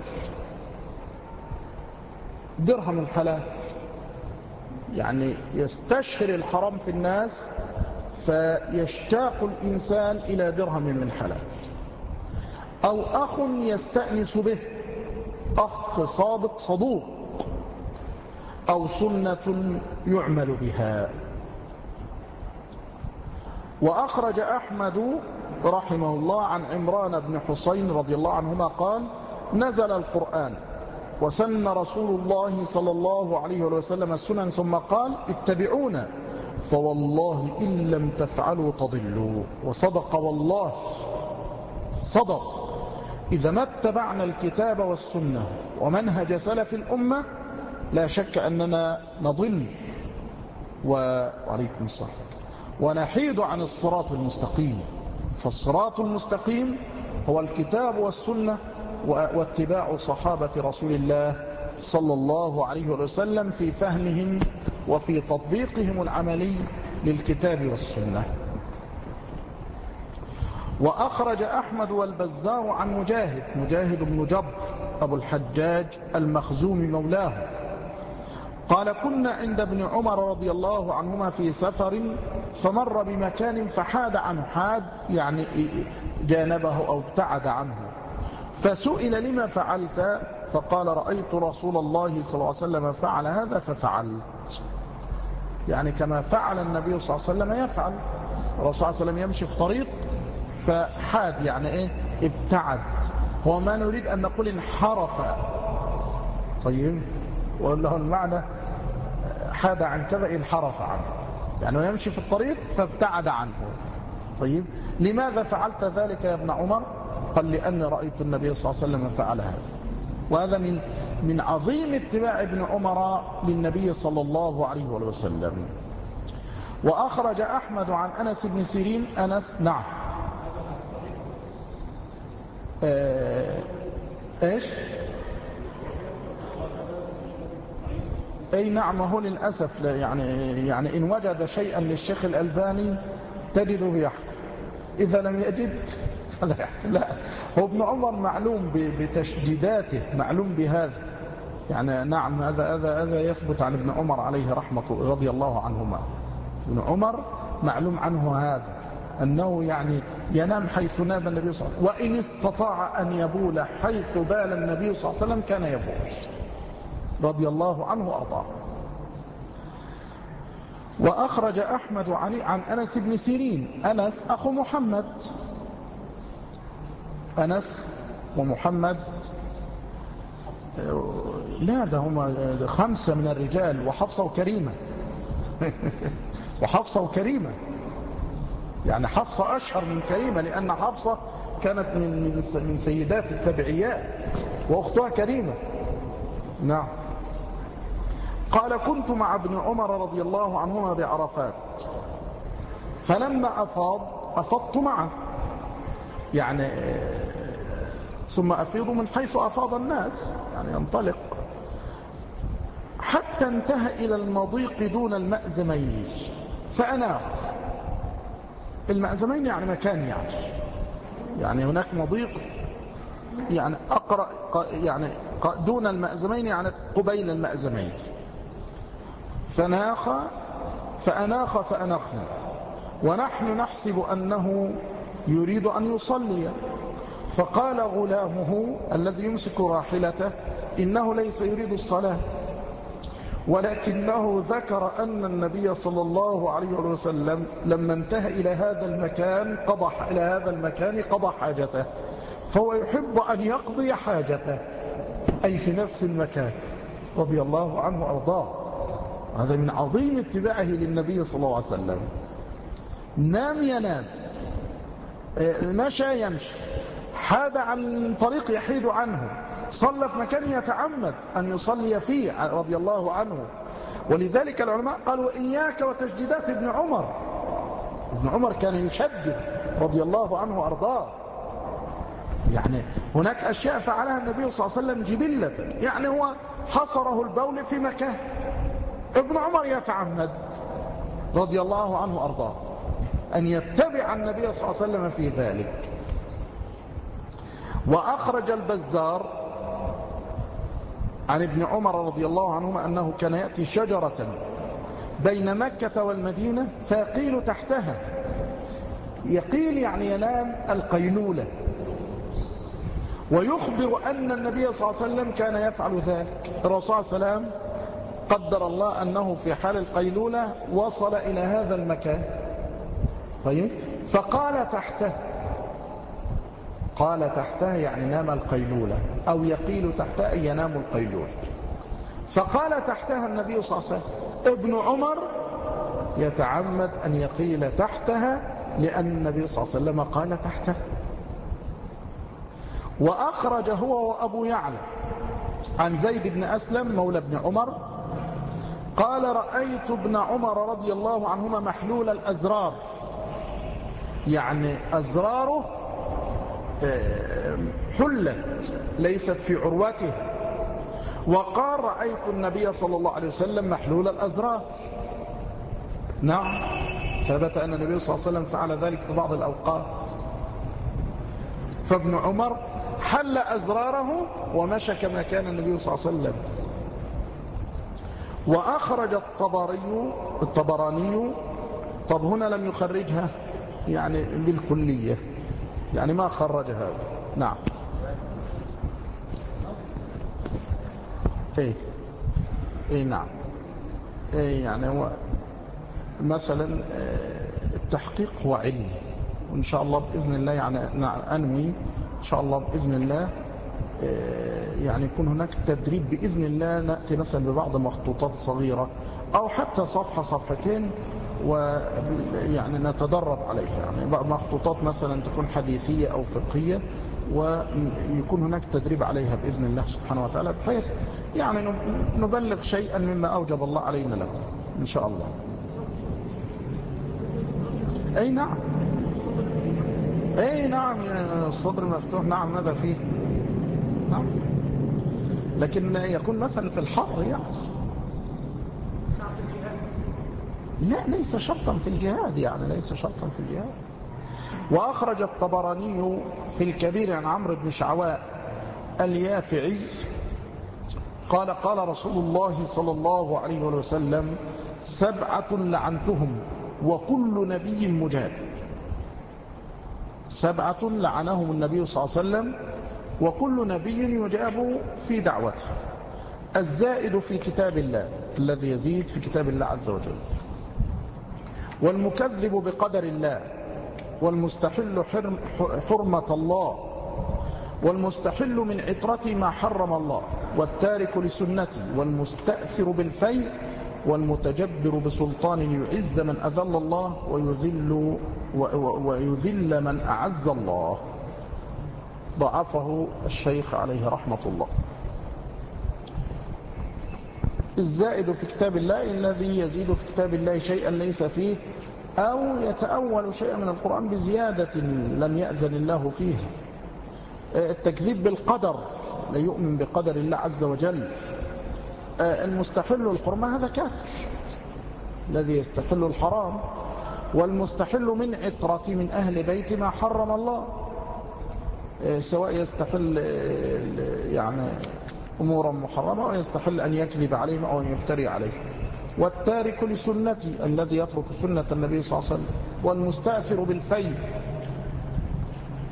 [SPEAKER 1] درهم حلال يعني يستشهر الحرام في الناس فيشتاق الإنسان إلى درهم من حلال، أو أخ يستأنس به، أخ صادق صدوق، أو سنة يعمل بها. وأخرج أحمد رحمه الله عن عمران بن حسين رضي الله عنهما قال: نزل القرآن وسن رسول الله صلى الله عليه وسلم السنن ثم قال: اتبعونا فوالله إن لم تفعلوا تضلوا. وصدق والله، صدق. إذا ما اتبعنا الكتاب والسنة ومنهج سلف الأمة لا شك أننا نضل وعليكم السلام ونحيد عن الصراط المستقيم. فالصراط المستقيم هو الكتاب والسنة واتباع صحابة رسول الله صلى الله عليه وسلم في فهمهم وفي تطبيقهم العملي للكتاب والسنة. وأخرج أحمد والبزار عن مجاهد بن جبر أبو الحجاج المخزومي مولاه قال: كنا عند ابن عمر رضي الله عنهما في سفر فمر بمكان فحاد عنه. حاد يعني جانبه أو ابتعد عنه. فسئل: لما فعلت؟ فقال: رأيت رسول الله صلى الله عليه وسلم فعل هذا ففعلت. يعني كما فعل النبي صلى الله عليه وسلم يفعل. الرسول صلى الله عليه وسلم يمشي في طريق فحاد يعني ايه؟ ابتعد. هو ما نريد أن نقول انحرف. طيب، وله المعنى حاد عن كذا انحرف عنه، يعني يمشي في الطريق فابتعد عنه. طيب، لماذا فعلت ذلك يا ابن عمر؟ قال: لأني رأيت النبي صلى الله عليه وسلم فعل هذا. وهذا من عظيم اتباع ابن عمر للنبي صلى الله عليه وسلم. وأخرج أحمد عن أنس بن سيرين. أنس نعم ايش؟ اي نعم. هو للأسف يعني إن وجد شيئا للشيخ الألباني تجده يحكم، إذا لم يجد فلا يحكم. لا، هو ابن عمر معلوم بتشديداته، معلوم بهذا. يعني نعم، هذا يثبت عن ابن عمر عليه رحمة رضي الله عنهما. ابن عمر معلوم عنه هذا، أنه يعني ينام حيث نام النبي صلى الله عليه وسلم، وإن استطاع أن يبول حيث بال النبي صلى الله عليه وسلم كان يبول رضي الله عنه وأرضاه. وأخرج أحمد عن أنس بن سيرين. أنس أخو محمد. أنس ومحمد لا، ده هم 5 من الرجال، وحفصة وكريمة. وحفصة وكريمة، يعني حفصة أشهر من كريمة، لأن حفصة كانت من سيدات التبعيات، وأختها كريمة. نعم. قال: كنت مع ابن عمر رضي الله عنهما بعرفات، فلما أفضت معه، يعني ثم أفيض من حيث أفاض الناس، يعني ينطلق حتى انتهى إلى المضيق دون المأزمين فأناخ. المأزمين يعني مكان، يعني هناك مضيق، يعني أقرأ، يعني دون المأزمين يعني قبيل المأزمين. فأناخ فأنخنا، ونحن نحسب أنه يريد أن يصلي. فقال غلامه الذي يمسك راحلته: إنه ليس يريد الصلاة. ولكنه ذكر أن النبي صلى الله عليه وسلم لما انتهى إلى هذا المكان قضى حاجته، فهو يحب أن يقضي حاجته أي في نفس المكان رضي الله عنه وأرضاه. هذا من عظيم اتباعه للنبي صلى الله عليه وسلم. نام ينام، مشى يمشي، حاد عن طريق يحيد عنه، صلى في مكان يتعمد أن يصلي فيه رضي الله عنه. ولذلك العلماء قالوا إياك وتشديدات ابن عمر. ابن عمر كان يشدد رضي الله عنه وأرضاه. يعني هناك أشياء فعلها النبي صلى الله عليه وسلم جبلة، يعني هو حصره البول في مكان، ابن عمر يتعمد رضي الله عنه وأرضاه أن يتبع النبي صلى الله عليه وسلم في ذلك. وأخرج البزار عن ابن عمر رضي الله عنهما أنه كان يأتي شجرة بين مكة والمدينة فيقيل تحتها. يقيل يعني ينام القيلولة، ويخبر أن النبي صلى الله عليه وسلم كان يفعل ذلك. الرسول صلى الله عليه وسلم قدر الله أنه في حال القيلولة وصل إلى هذا المكان فقال تحته، قال تحته يعني نام القيلولة، أو يقيل تحته أي ينام القيلولة. فقال تحتها النبي صلى الله عليه وسلم. ابن عمر يتعمد أن يقيل تحتها لأن النبي صلى الله عليه وسلم قال تحته. وأخرج هو وأبو يعلى عن زيد بن أسلم مولى ابن عمر قال رأيت ابن عمر رضي الله عنهما محلول الأزرار، يعني أزراره حلت ليست في عروته. وقال رأيت النبي صلى الله عليه وسلم محلول الأزرار. نعم، ثبت أن النبي صلى الله عليه وسلم فعل ذلك في بعض الأوقات. فابن عمر حل أزراره ومشى كما كان النبي صلى الله عليه وسلم. وأخرج الطبراني، طب هنا لم يخرجها يعني بالكلية، يعني ما خرج هذا. نعم. ايه نعم. يعني هو مثلا التحقيق هو علم، وإن شاء الله بإذن الله يعني أنوي إن شاء الله بإذن الله يعني يكون هناك تدريب بإذن الله، نأتي مثلا ببعض مخطوطات صغيرة أو حتى صفحة صفحتين ويعني نتدرب عليها، يعني مخطوطات مثلا تكون حديثية أو فقهية ويكون هناك تدريب عليها بإذن الله سبحانه وتعالى، بحيث يعني نبلغ شيئا مما أوجب الله علينا لكم إن شاء الله. أي نعم، أي نعم، الصدر مفتوح، نعم، ماذا فيه؟ نعم، لكن يكون مثلا في الحر يعني لا، ليس شرطا في الجهاد، يعني ليس شرطا في الجهاد. وأخرج الطبراني في الكبير عن عمرو بن شعواء اليافعي قال قال رسول الله صلى الله عليه وسلم 7 لعنتهم وكل نبي مجاب. 7 لعنهم النبي صلى الله عليه وسلم وكل نبي يجاب في دعوته: الزائد في كتاب الله، الذي يزيد في كتاب الله عز وجل، والمكذب بقدر الله، والمستحل حرمة الله، والمستحل من عطرة ما حرم الله، والتارك لسنتي، والمستأثر بالفيء، والمتجبر بسلطان يعز من أذل الله ويذل من أعز الله. ضعفه الشيخ عليه رحمة الله. الزائد في كتاب الله الذي يزيد في كتاب الله شيئا ليس فيه، أو يتأول شيئا من القرآن بزيادة لم يأذن الله فيها. التكذيب بالقدر، لا يؤمن بقدر الله عز وجل. المستحل الحرمة هذا كافر، الذي يستحل الحرام. والمستحل من عطرة من أهل بيت ما حرم الله، سواء يستحل يعني أمورا محرمة أو يستحل أن يكذب عليهم أو أن يفتري عليهم. والتارك لسنتي الذي يترك سنة النبي صلى الله عليه وسلم. والمستأثر بالفيء،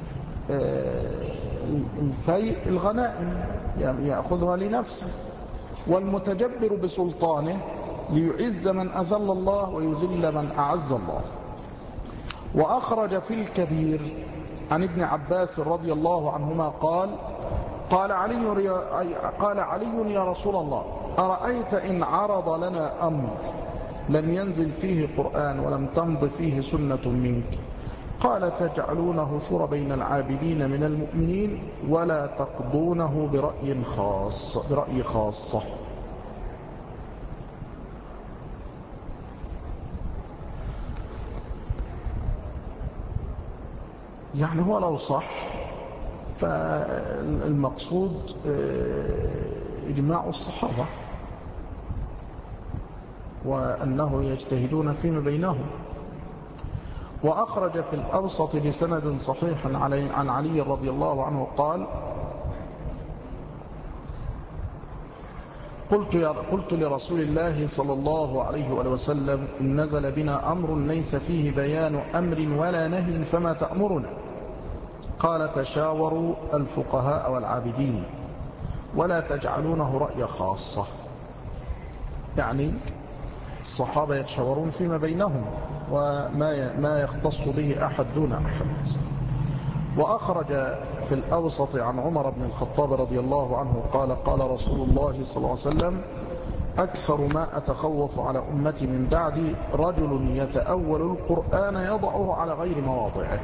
[SPEAKER 1] الفيء الغنائم يأخذها لنفسه. والمتجبر بسلطانه ليعز من أذل الله ويذل من أعز الله. وأخرج في الكبير عن ابن عباس رضي الله عنهما قال علي يا رسول الله أرأيت إن عرض لنا أمر لم ينزل فيه قرآن ولم تمض فيه سنة منك، قال تجعلونه شور بين العابدين من المؤمنين ولا تقضونه برأي خاصة. يعني هو لو صح فالمقصود إجماع الصحابة وأنه يجتهدون فيما بينهم. وأخرج في الأوسط بسند صحيح عن علي رضي الله عنه قال قلت لرسول الله صلى الله عليه وسلم إن نزل بنا أمر ليس فيه بيان أمر ولا نهي فما تأمرنا؟ قال تشاوروا الفقهاء والعابدين ولا تجعلونه رأي خاصة. يعني الصحابة يتشاورون فيما بينهم وما يختص به أحد دون أحد. وأخرج في الأوسط عن عمر بن الخطاب رضي الله عنه قال رسول الله صلى الله عليه وسلم أكثر ما أتخوف على أمتي من بعدي رجل يتأول القرآن يضعه على غير مواضعه.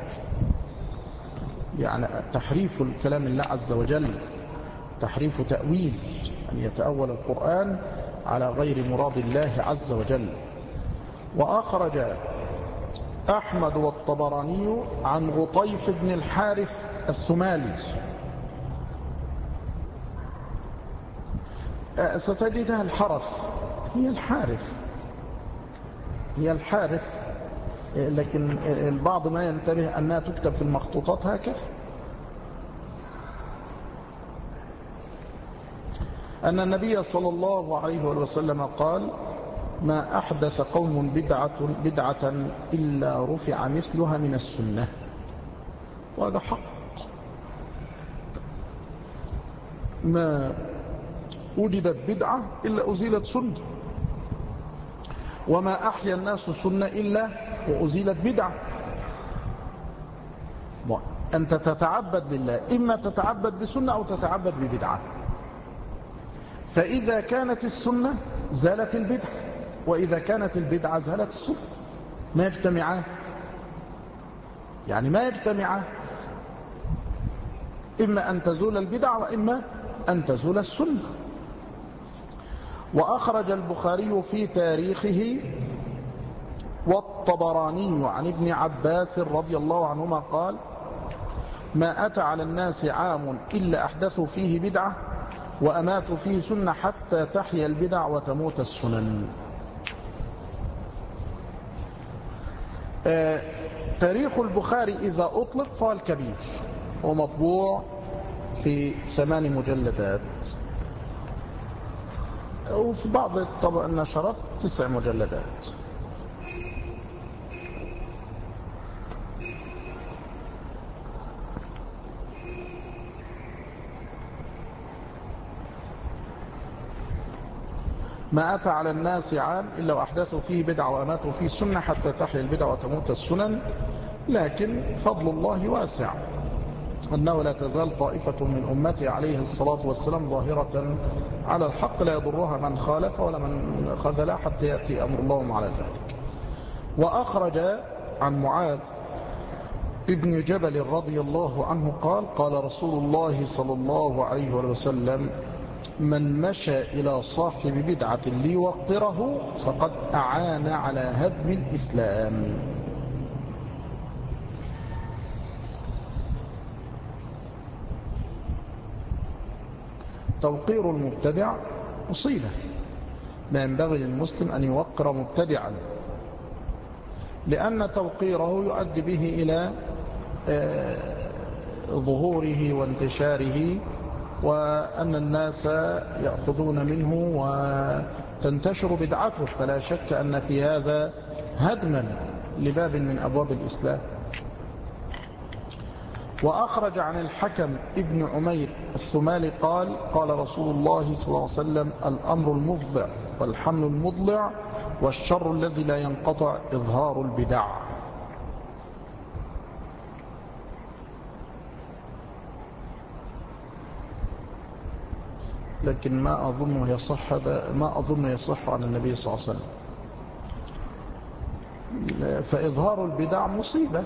[SPEAKER 1] يعني تحريف الكلام الله عز وجل، تحريف تأويل، أن يتأول القرآن على غير مراد الله عز وجل. وأخرج أحمد والطبراني عن غطيف بن الحارث الثمالي، ستجدها الحرث، هي الحارث، لكن البعض ما ينتبه أنها تكتب في المخطوطات هكذا. أن النبي صلى الله عليه وسلم قال ما أحدث قوم بدعة إلا رفع مثلها من السنة. وهذا حق، ما وجدت بدعة إلا أزيلت سنة، وما أحيا الناس سنة إلا وأزيلت بدعة. أنت تتعبد لله، إما تتعبد بسنة أو تتعبد ببدعة. فإذا كانت السنة زالت البدعة، وإذا كانت البدعة زالت السنة، ما يجتمعان، يعني ما يجتمعان، إما أن تزول البدعة وإما أن تزول السنة. وأخرج البخاري في تاريخه والطبراني عن ابن عباس رضي الله عنهما قال ما أتى على الناس عام إلا أحدثوا فيه بدعة وأماتوا فيه سنة حتى تحيا البدع وتموت السنن. تاريخ البخاري إذا أطلق فهو الكبير، ومطبوع في 8 مجلدات، وفي بعض النشرات 9 مجلدات. ما أتى على الناس عام إلا وأحدثوا فيه بدعة وأماتوا فيه سنة حتى تحيا البدع وتموت السنن. لكن فضل الله واسع، أنه لا تزال طائفة من أمتي عليه الصلاة والسلام ظاهرة على الحق لا يضرها من خالف ولا من خذلها حتى يأتي أمر الله على ذلك. وأخرج عن معاذ ابن جبل رضي الله عنه قال رسول الله صلى الله عليه وسلم من مشى إلى صاحب بدعة ليوقره فقد أعان على هدم الإسلام. توقير المبتدع مصيبة، لا ينبغي للمسلم أن يوقر مبتدعا، لأن توقيره يؤدي به إلى ظهوره وانتشاره، وأن الناس يأخذون منه وتنتشر بدعته، فلا شك أن في هذا هدما لباب من أبواب الإسلام. وأخرج عن الحكم ابن عمير الثمالي قال قال رسول الله صلى الله عليه وسلم: الأمر المفضع والحمل المضلع والشر الذي لا ينقطع إظهار البدع. لكن ما أظن يصح عن النبي صلى الله عليه وسلم. فإظهار البدع مصيبة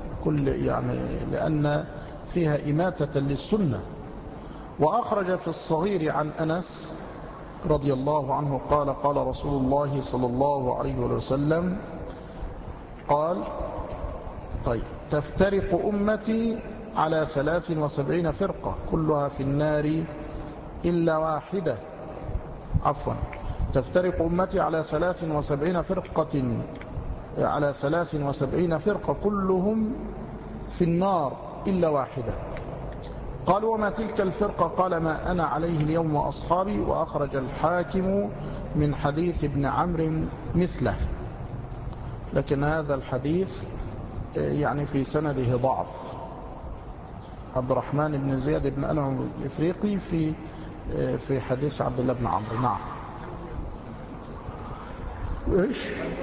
[SPEAKER 1] لأن فيها إماتة للسنة. وأخرج في الصغير عن أنس رضي الله عنه قال قال رسول الله صلى الله عليه وسلم قال: طيب، تفترق أمتي على 73 فرقة كلها في النار إلا واحدة. عفوا، تفترق أمتي على 73 فرقة، على 73 فرقة كلهم في النار إلا واحدة. قال: وما تلك الفرقة؟ قال: ما أنا عليه اليوم وأصحابي. وأخرج الحاكم من حديث ابن عمرو مثله، لكن هذا الحديث في سنده ضعف. عبد الرحمن بن زياد بن أنعم الإفريقي في حديث عبد الله بن عمرو. نعم. إيش؟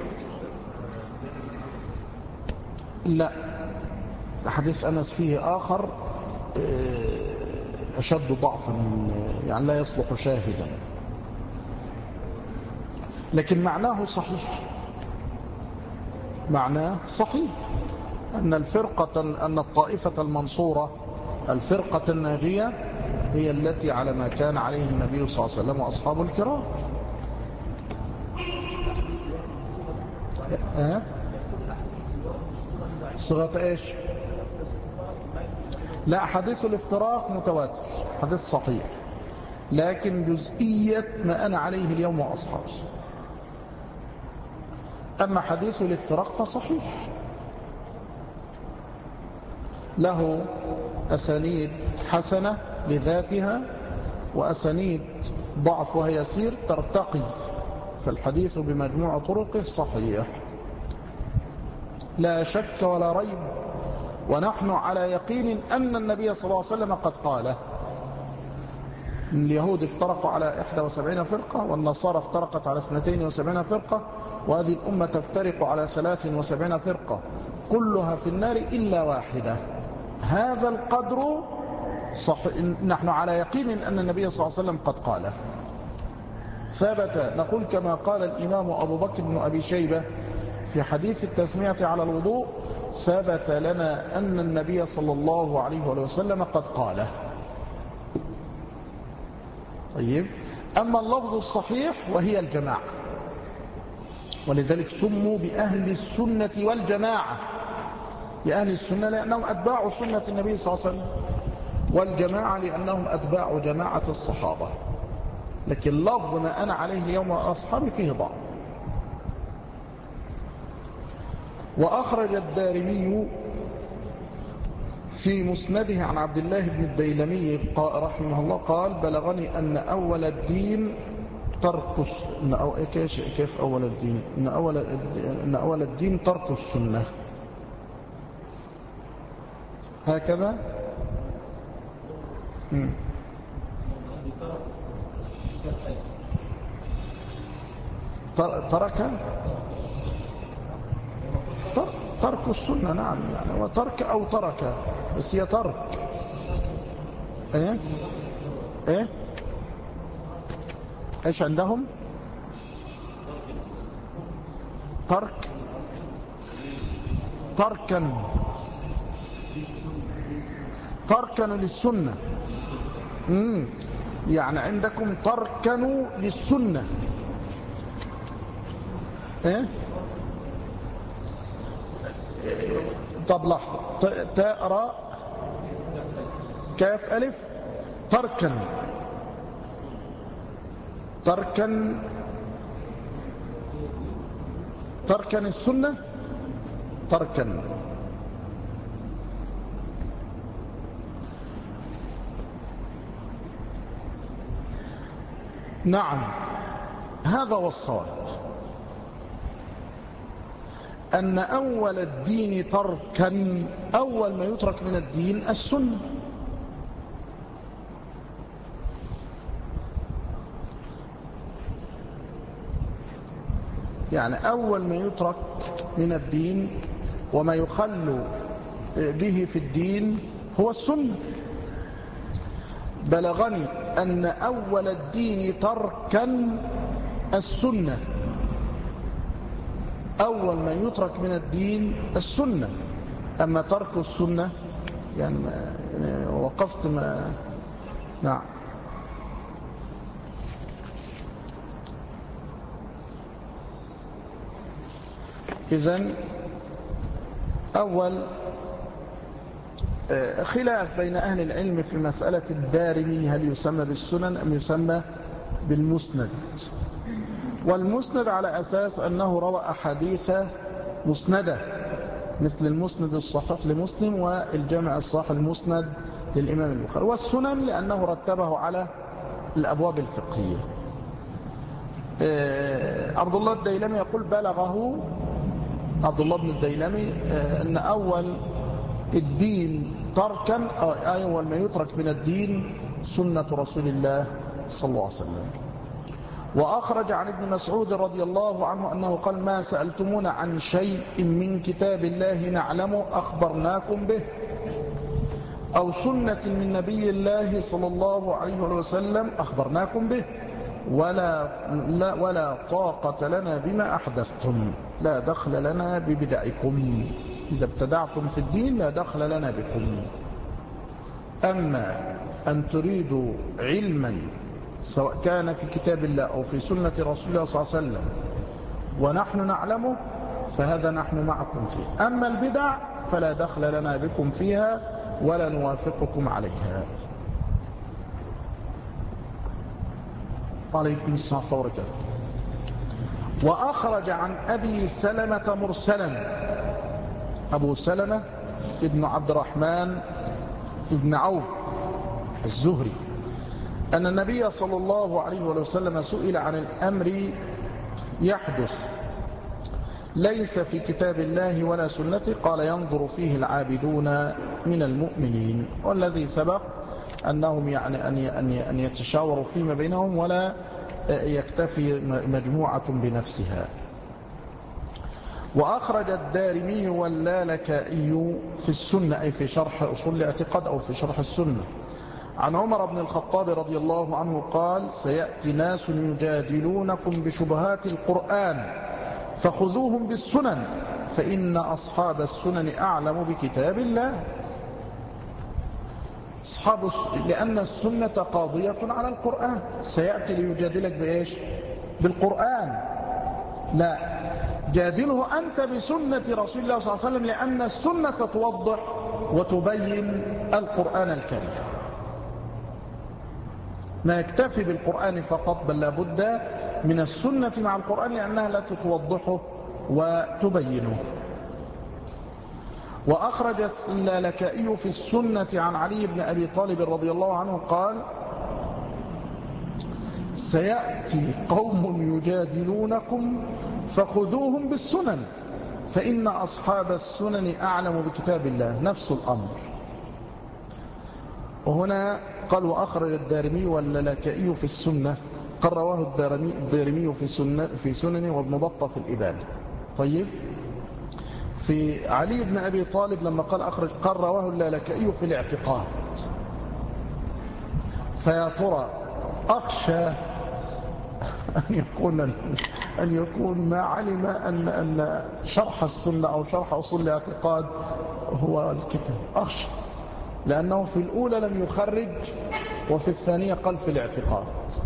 [SPEAKER 1] لا، حديث أنس فيه آخر أشد ضعفا، لا يصلح شاهدا، لكن معناه صحيح. معناه صحيح أن الطائفة المنصورة، الفرقة الناجية، هي التي على ما كان عليه النبي صلى الله عليه وسلم وأصحابه الكرام. صيغة إيش؟ لا، حديث الافتراق متواتر، حديث صحيح، لكن جزئية ما أنا عليه اليوم وأصحابي. أما حديث الافتراق فصحيح، له أسانيد حسنة لذاتها وأسانيد ضعفها يسير ترتقي، فالحديث بمجموع طرقه صحيح لا شك ولا ريب. ونحن على يقين أن النبي صلى الله عليه وسلم قد قال: اليهود افترقوا على 71 فرقة، والنصارى افترقت على 72 فرقة، وهذه الأمة تفترق على 73 فرقة كلها في النار إلا واحدة. هذا القدر نحن على يقين أن النبي صلى الله عليه وسلم قد قاله، ثبت. نقول كما قال الإمام أبو بكر بن أبي شيبة في حديث التسمية على الوضوء: ثبت لنا أن النبي صلى الله عليه وسلم قد قاله. طيب، أما اللفظ الصحيح وهي الجماعة، ولذلك سموا بأهل السنة والجماعة. بأهل السنة لأنهم أتباع سنة النبي صلى الله عليه وسلم، والجماعة لأنهم أتباع جماعة الصحابة. لكن لفظ ما أنا عليه اليوم وأصحابي فيه ضعف. وأخرج الدارمي في مسنده عن عبد الله بن الديلمي رحمه الله قال: بلغني أن أول الدين ترك كيف أول الدين؟ إن أول الدين ترك السنة، هكذا. ترك السنة. نعم، وترك أو ترك، بس هي ترك. ايش عندهم؟ تركن للسنة. عندكم تركنوا للسنة. طب لحظة، تاء راء كاف ألف، تركن السنة، تركن. نعم، هذا هو الصواب. أن أول الدين تركا، أول ما يترك من الدين السنة. يعني أول ما يترك من الدين وما يخل به في الدين هو السنة. بلغني أن أول الدين تركا السنة، أول ما يترك من الدين السنة. أما ترك السنة يعني وقفت ما. نعم. إذن أول خلاف بين أهل العلم في مسألة الدارمي، هل يسمى بالسنن أم يسمى بالمسند؟ والمسند على أساس أنه روى أحاديث مسندة، مثل المسند الصحيح لمسلم والجامع الصحيح المسند للإمام البخاري. والسنن لأنه رتبه على الأبواب الفقهية. عبد الله الديلمي يقول بلغه عبد الله بن الديلمي أن أول الدين تركا، أول ما يترك من الدين سنة رسول الله صلى الله عليه وسلم. وأخرج عن ابن مسعود رضي الله عنه أنه قال ما سألتمون عن شيء من كتاب الله نعلم أخبرناكم به، أو سنة من نبي الله صلى الله عليه وسلم أخبرناكم به، ولا طاقة لنا بما أحدثتم، لا دخل لنا ببدعكم، إذا ابتدعتم في الدين لا دخل لنا بكم. أما أن تريدوا علما سواء كان في كتاب الله أو في سنة رسول الله صلى الله عليه وسلم ونحن نعلمه فهذا نحن معكم فيه. أما البدع فلا دخل لنا بكم فيها ولا نوافقكم عليها. عليكم السلام ورحمة الله وبركاته. وأخرج عن أبي سلمة مرسلا، أبو سلمة ابن عبد الرحمن ابن عوف الزهري، أن النبي صلى الله عليه وسلم سئل عن الأمر يحدث ليس في كتاب الله ولا سنته، قال ينظر فيه العابدون من المؤمنين. والذي سبق أنهم يعني أن يتشاوروا فيما بينهم ولا يكتفي مجموعة بنفسها. وأخرج الدارمي واللالكائي في السنة، أي في شرح أصول الاعتقاد أو في شرح السنة، عن عمر بن الخطاب رضي الله عنه قال سيأتي ناس يجادلونكم بشبهات القرآن فخذوهم بالسنن فإن أصحاب السنن أعلم بكتاب الله. لأن السنة قاضية على القرآن. سيأتي ليجادلك بإيش؟ بالقرآن؟ لا، جادله أنت بسنة رسول الله صلى الله عليه وسلم، لأن السنة توضح وتبين القرآن الكريم. ما يكتفي بالقرآن فقط، بل لابد من السنة مع القرآن لأنها لا توضحه وتبينه. وأخرج اللالكائي في السنة عن علي بن أبي طالب رضي الله عنه قال سيأتي قوم يجادلونكم فخذوهم بالسنن فإن أصحاب السنن أعلم بكتاب الله. نفس الأمر. وهنا قال وأخرج الدارمي واللالكائي في السنة، قال رواه الدارمي في سننه وابن بطة في الإبانة. طيب، في علي بن أبي طالب لما قال رواه اللالكائي في الاعتقاد. فيا ترى أخشى أن يكون ما علم أن شرح السنة أو شرح أصول الاعتقاد هو الكتاب، أخشى، لأنه في الأولى لم يخرج وفي الثانية قال في الاعتقاد.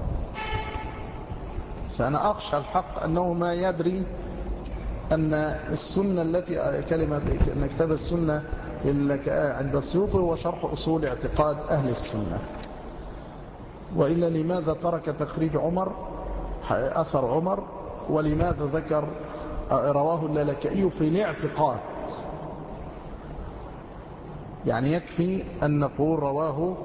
[SPEAKER 1] فأنا أخشى الحق أنه ما يدري أن السنة التي أن كتاب السنة عند السيوطي هو شرح أصول اعتقاد أهل السنة. وإلا لماذا ترك تخريج أثر عمر، ولماذا ذكر رواه اللالكائي في الاعتقاد؟ يعني يكفي أن نقول رواه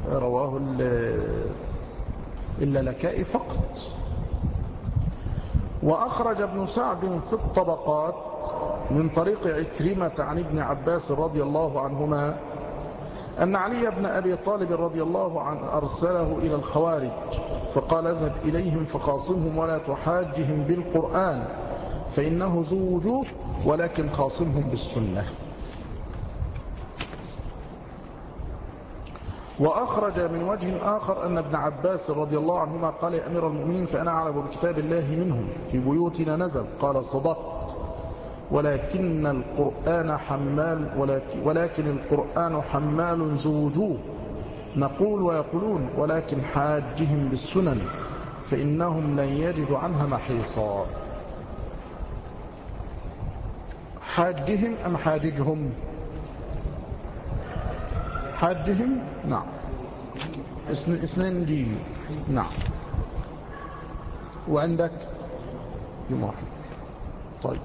[SPEAKER 1] اللالكائي فقط. وأخرج ابن سعد في الطبقات من طريق عكرمة عن ابن عباس رضي الله عنهما أن علي بن أبي طالب رضي الله عنه أرسله إلى الخوارج فقال اذهب إليهم فخاصمهم ولا تحاجهم بالقرآن فإنه ذو وجوه ولكن خاصمهم بالسنة. وأخرج من وجه آخر أن ابن عباس رضي الله عنهما قال يا أمير المؤمنين فأنا أعلم بكتاب الله منهم في بيوتنا نزل قال صدقت ولكن القرآن حمال ذو وجوه نقول ويقولون ولكن حاجهم بالسنن فإنهم لن يجدوا عنها محيصا. حاجهم أم حاججهم؟ حاجهم نعم اثنين دي نعم. وعندك جمعة طيب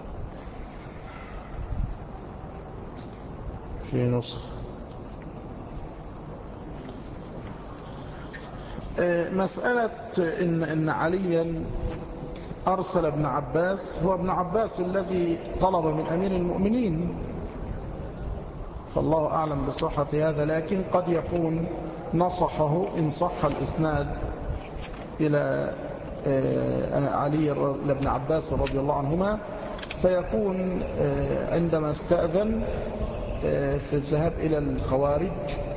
[SPEAKER 1] في نسخ مسألة إن عليا أرسل ابن عباس، هو ابن عباس الذي طلب من أمير المؤمنين، فالله أعلم بصحة هذا، لكن قد يكون نصحه إن صح الإسناد إلى علي بن عباس رضي الله عنهما، فيكون عندما استأذن في الذهاب إلى الخوارج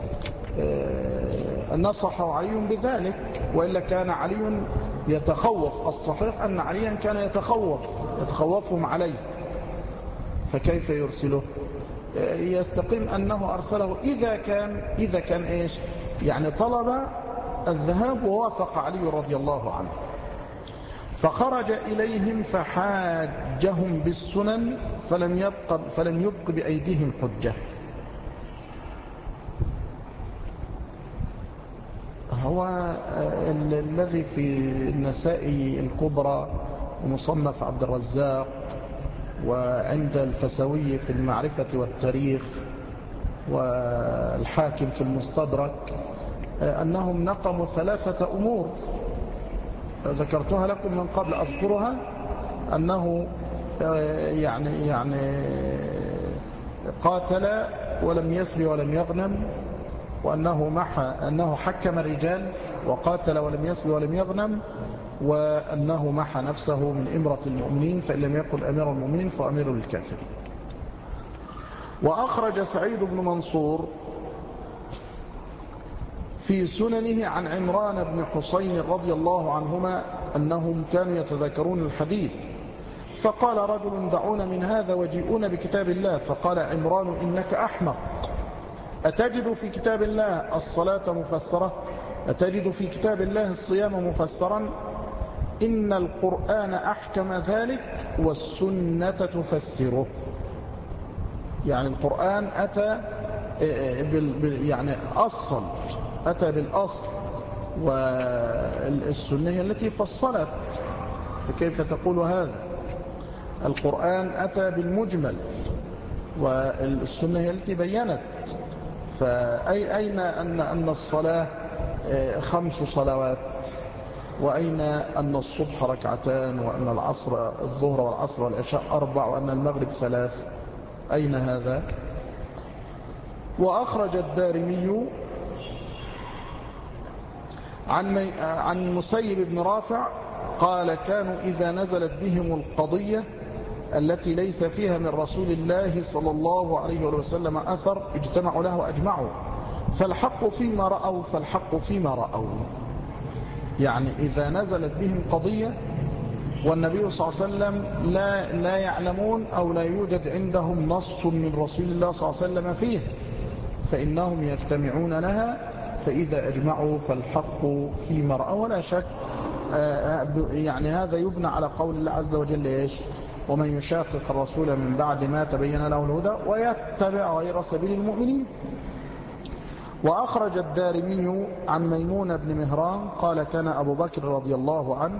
[SPEAKER 1] نصحه علي بذلك، وإلا كان علي يتخوف. الصحيح أن عليا كان يتخوفهم عليه، فكيف يرسله؟ يستقيم أنه أرسله إذا كان إيش يعني طلب الذهاب ووافق علي رضي الله عنه، فخرج إليهم فحاجهم بالسنن فلم يبق بأيديهم حجة. هو الذي في النسائي الكبرى ومصنف عبد الرزاق وعند الفسوي في المعرفة والتاريخ والحاكم في المستدرك أنهم نقموا 3 أمور ذكرتها لكم من قبل أذكرها، أنه يعني قاتل ولم يسبي ولم يغنم، أنه حكم الرجال وقاتل ولم يسبي ولم يغنم، وأنه محى نفسه من إمرة المؤمنين، فإن لم يكن أمير المؤمنين فأمير الكافرين. وأخرج سعيد بن منصور في سننه عن عمران بن حسين رضي الله عنهما أنهم كانوا يتذكرون الحديث، فقال رجل دعونا من هذا وجيئون بكتاب الله، فقال عمران إنك أحمق، أتجد في كتاب الله الصلاة مفسرة؟ أتجد في كتاب الله الصيام مفسرا؟ إن القرآن أحكم ذلك والسنة تفسره. يعني القرآن أتى يعني أتى بالأصل، والسنة هي التي فصلت، فكيف تقول هذا؟ القرآن أتى بالمجمل والسنة هي التي بيّنت. فأين أن الصلاة 5 صلوات، وأين أن الصبح 2 وأن الظهر والعصر والعشاء 4 وأن المغرب 3؟ أين هذا؟ وأخرج الدارمي عن مسيب بن رافع قال كانوا إذا نزلت بهم القضية التي ليس فيها من رسول الله صلى الله عليه وسلم أثر اجتمعوا له وأجمعوا، فالحق فيما رأوا. يعني إذا نزلت بهم قضية والنبي صلى الله عليه وسلم لا يعلمون أو لا يوجد عندهم نص من رسول الله صلى الله عليه وسلم فيه، فإنهم يجتمعون لها، فإذا أجمعوا فالحق فيما رأوا. ولا شك يعني هذا يبنى على قول الله عز وجل إيش؟ ومن يشاقق الرسول من بعد ما تبين له الهدى ويتبع غير سبيل المؤمنين. وأخرج الدارمي عن ميمون بن مهران قال كان أبو بكر رضي الله عنه،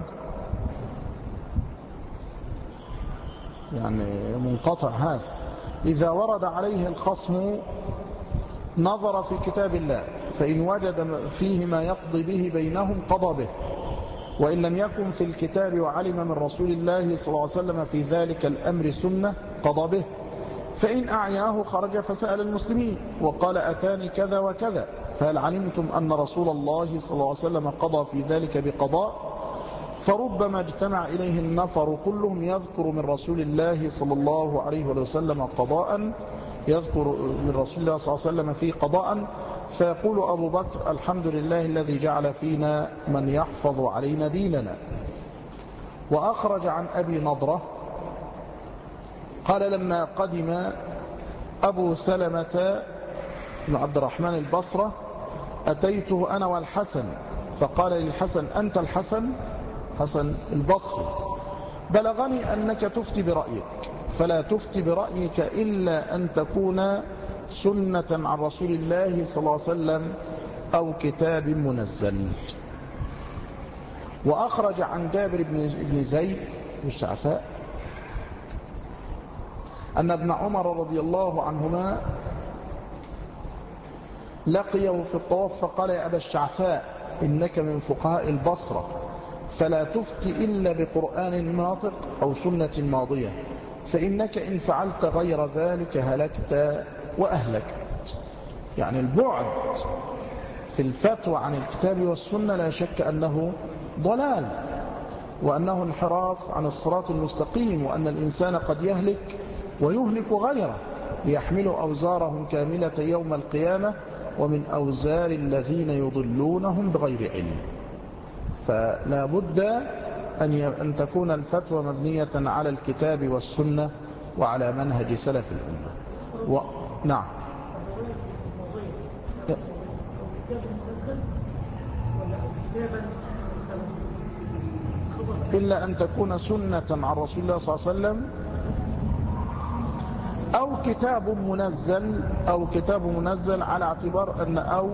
[SPEAKER 1] يعني منقطع هذا، إذا ورد عليه الخصم نظر في كتاب الله فإن وجد فيه ما يقضي به بينهم قضى به، وإن لم يكن في الكتاب وعلم من رسول الله صلى الله عليه وسلم في ذلك الأمر سنة قضى به، فإن أعياه خرج فسأل المسلمين وقال أتاني كذا وكذا، فهل علمتم أن رسول الله صلى الله عليه وسلم قضى في ذلك بقضاء؟ فربما اجتمع إليه النفر كلهم يذكر من رسول الله صلى الله عليه وسلم قضاء، يذكر من رسول الله صلى الله عليه وسلم فيه قضاء، فيقول أبو بكر الحمد لله الذي جعل فينا من يحفظ علينا ديننا. وأخرج عن أبي نضرة قال لما قدم أبو سلمة بن عبد الرحمن البصرة أتيته أنا والحسن، فقال للحسن أنت الحسن؟ حسن البصري، بلغني أنك تفتي برأيك، فلا تفتي برأيك إلا أن تكون سنة عن رسول الله صلى الله عليه وسلم أو كتاب منزل. وأخرج عن جابر بن زيد والشعثاء أن ابن عمر رضي الله عنهما لقيه في الطواف فقال يا أبا الشعثاء إنك من فقهاء البصرة، فلا تفتي إلا بقرآن ناطق أو سنة ماضية، فإنك إن فعلت غير ذلك هلكت وأهلكت. يعني البعد في الفتوى عن الكتاب والسنة لا شك أنه ضلال، وأنه انحراف عن الصراط المستقيم، وأن الإنسان قد يهلك ويهلك غيره، ليحملوا أوزارهم كاملة يوم القيامة ومن أوزار الذين يضلونهم بغير علم. فلا بد أن تكون الفتوى مبنية على الكتاب والسنة وعلى منهج سلف الأمة. نعم. إلا أن تكون سنة عن رسول الله صلى الله عليه وسلم أو كتاب منزل على اعتبار أن أو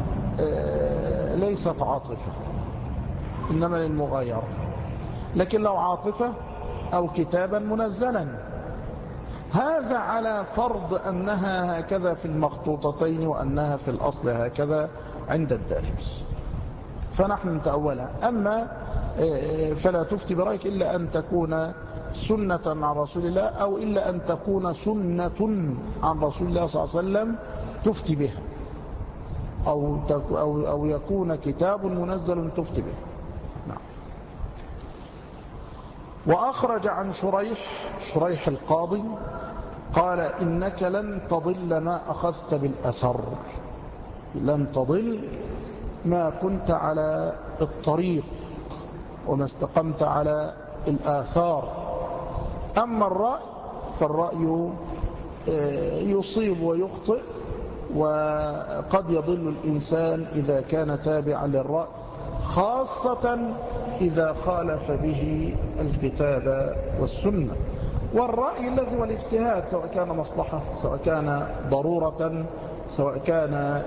[SPEAKER 1] ليست عاطفة إنما للمغايرة، لكن لو عاطفة أو كتابا منزلا، هذا على فرض أنها هكذا في المخطوطتين وأنها في الأصل هكذا عند الدارمي، فنحن نتأولها. أما فلا تفتي برأيك إلا أن تكون سنة عن رسول الله، أو إلا أن تكون سنة عن رسول الله صلى الله عليه وسلم تفتي بها، أو يكون كتاب منزل تفتي به. نعم. وأخرج عن شريح القاضي قال إنك لن تضل ما أخذت بالأثر، لن تضل ما كنت على الطريق وما استقمت على الآثار. أما الرأي فالرأي يصيب ويخطئ، وقد يضل الإنسان إذا كان تابعا للرأي، خاصة إذا خالف به الكتاب والسنة. والرأي الذي هو الاجتهاد، سواء كان مصلحة، سواء كان ضرورة، سواء كان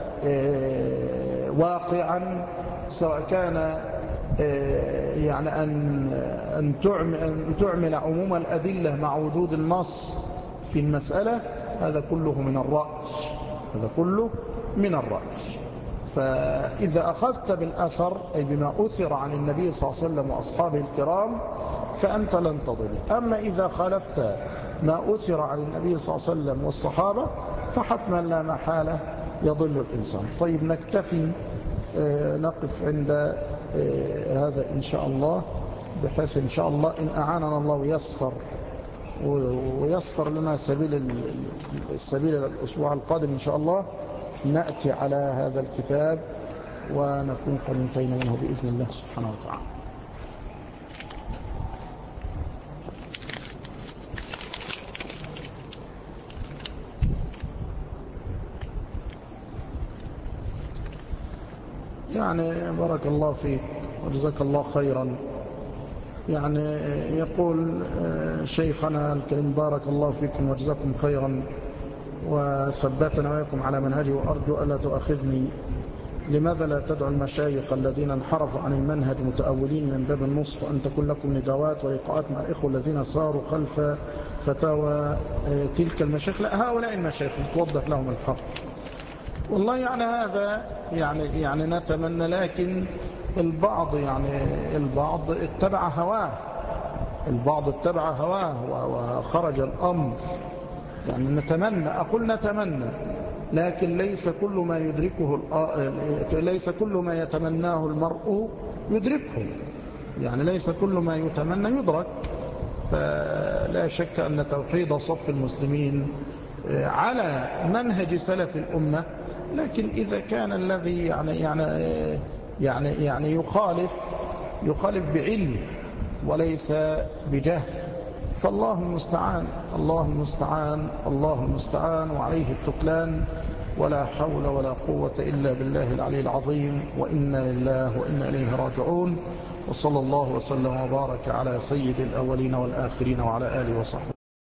[SPEAKER 1] واقعا، سواء كان يعني أن تعمل عموم الأدلة مع وجود النص في المسألة، هذا كله من الرأي. فإذا أخذت بالأثر أي بما أثر عن النبي صلى الله عليه وسلم وأصحابه الكرام فأنت لن تضل. أما إذا خالفت ما أثر عن النبي صلى الله عليه وسلم والصحابة فحتما لا محالة يضل الإنسان. طيب نكتفي، نقف عند هذا إن شاء الله، بحيث إن شاء الله إن أعاننا الله ويسر لنا السبيل الأسبوع القادم إن شاء الله نأتي على هذا الكتاب ونكون قد انتهينا منه بإذن الله سبحانه وتعالى. يعني بارك الله فيك وجزاك الله خيرا. يعني يقول شيخنا الكريم بارك الله فيكم وجزاكم خيرا وثبتنا وإياكم على منهجه، وأرجو ألا تؤاخذني، لماذا لا تدعو المشايخ الذين انحرفوا عن المنهج متأولين من باب النصح، وأن تكون لكم ندوات ولقاءات مع الإخوة الذين صاروا خلف فتاوى تلك المشايخ؟ لا، هؤلاء المشايخ توضح لهم الحق. والله يعني هذا يعني نتمنى، لكن البعض يعني البعض اتبع هواه، البعض اتبع هواه وخرج الأمر. يعني نتمنى، أقول نتمنى، لكن ليس كل ما يدركه ليس كل ما يتمناه المرء يدركه، يعني ليس كل ما يتمنى يدرك. فلا شك أن توحيد صف المسلمين على منهج سلف الأمة، لكن إذا كان الذي يعني يخالف بعلم وليس بجهل، فالله المستعان، الله المستعان، الله المستعان، وعليه التكلان، ولا حول ولا قوة إلا بالله العلي العظيم، وإنا لله وإنا إليه راجعون. وصلى الله وسلم وبارك على سيد الأولين والآخرين وعلى آله وصحبه.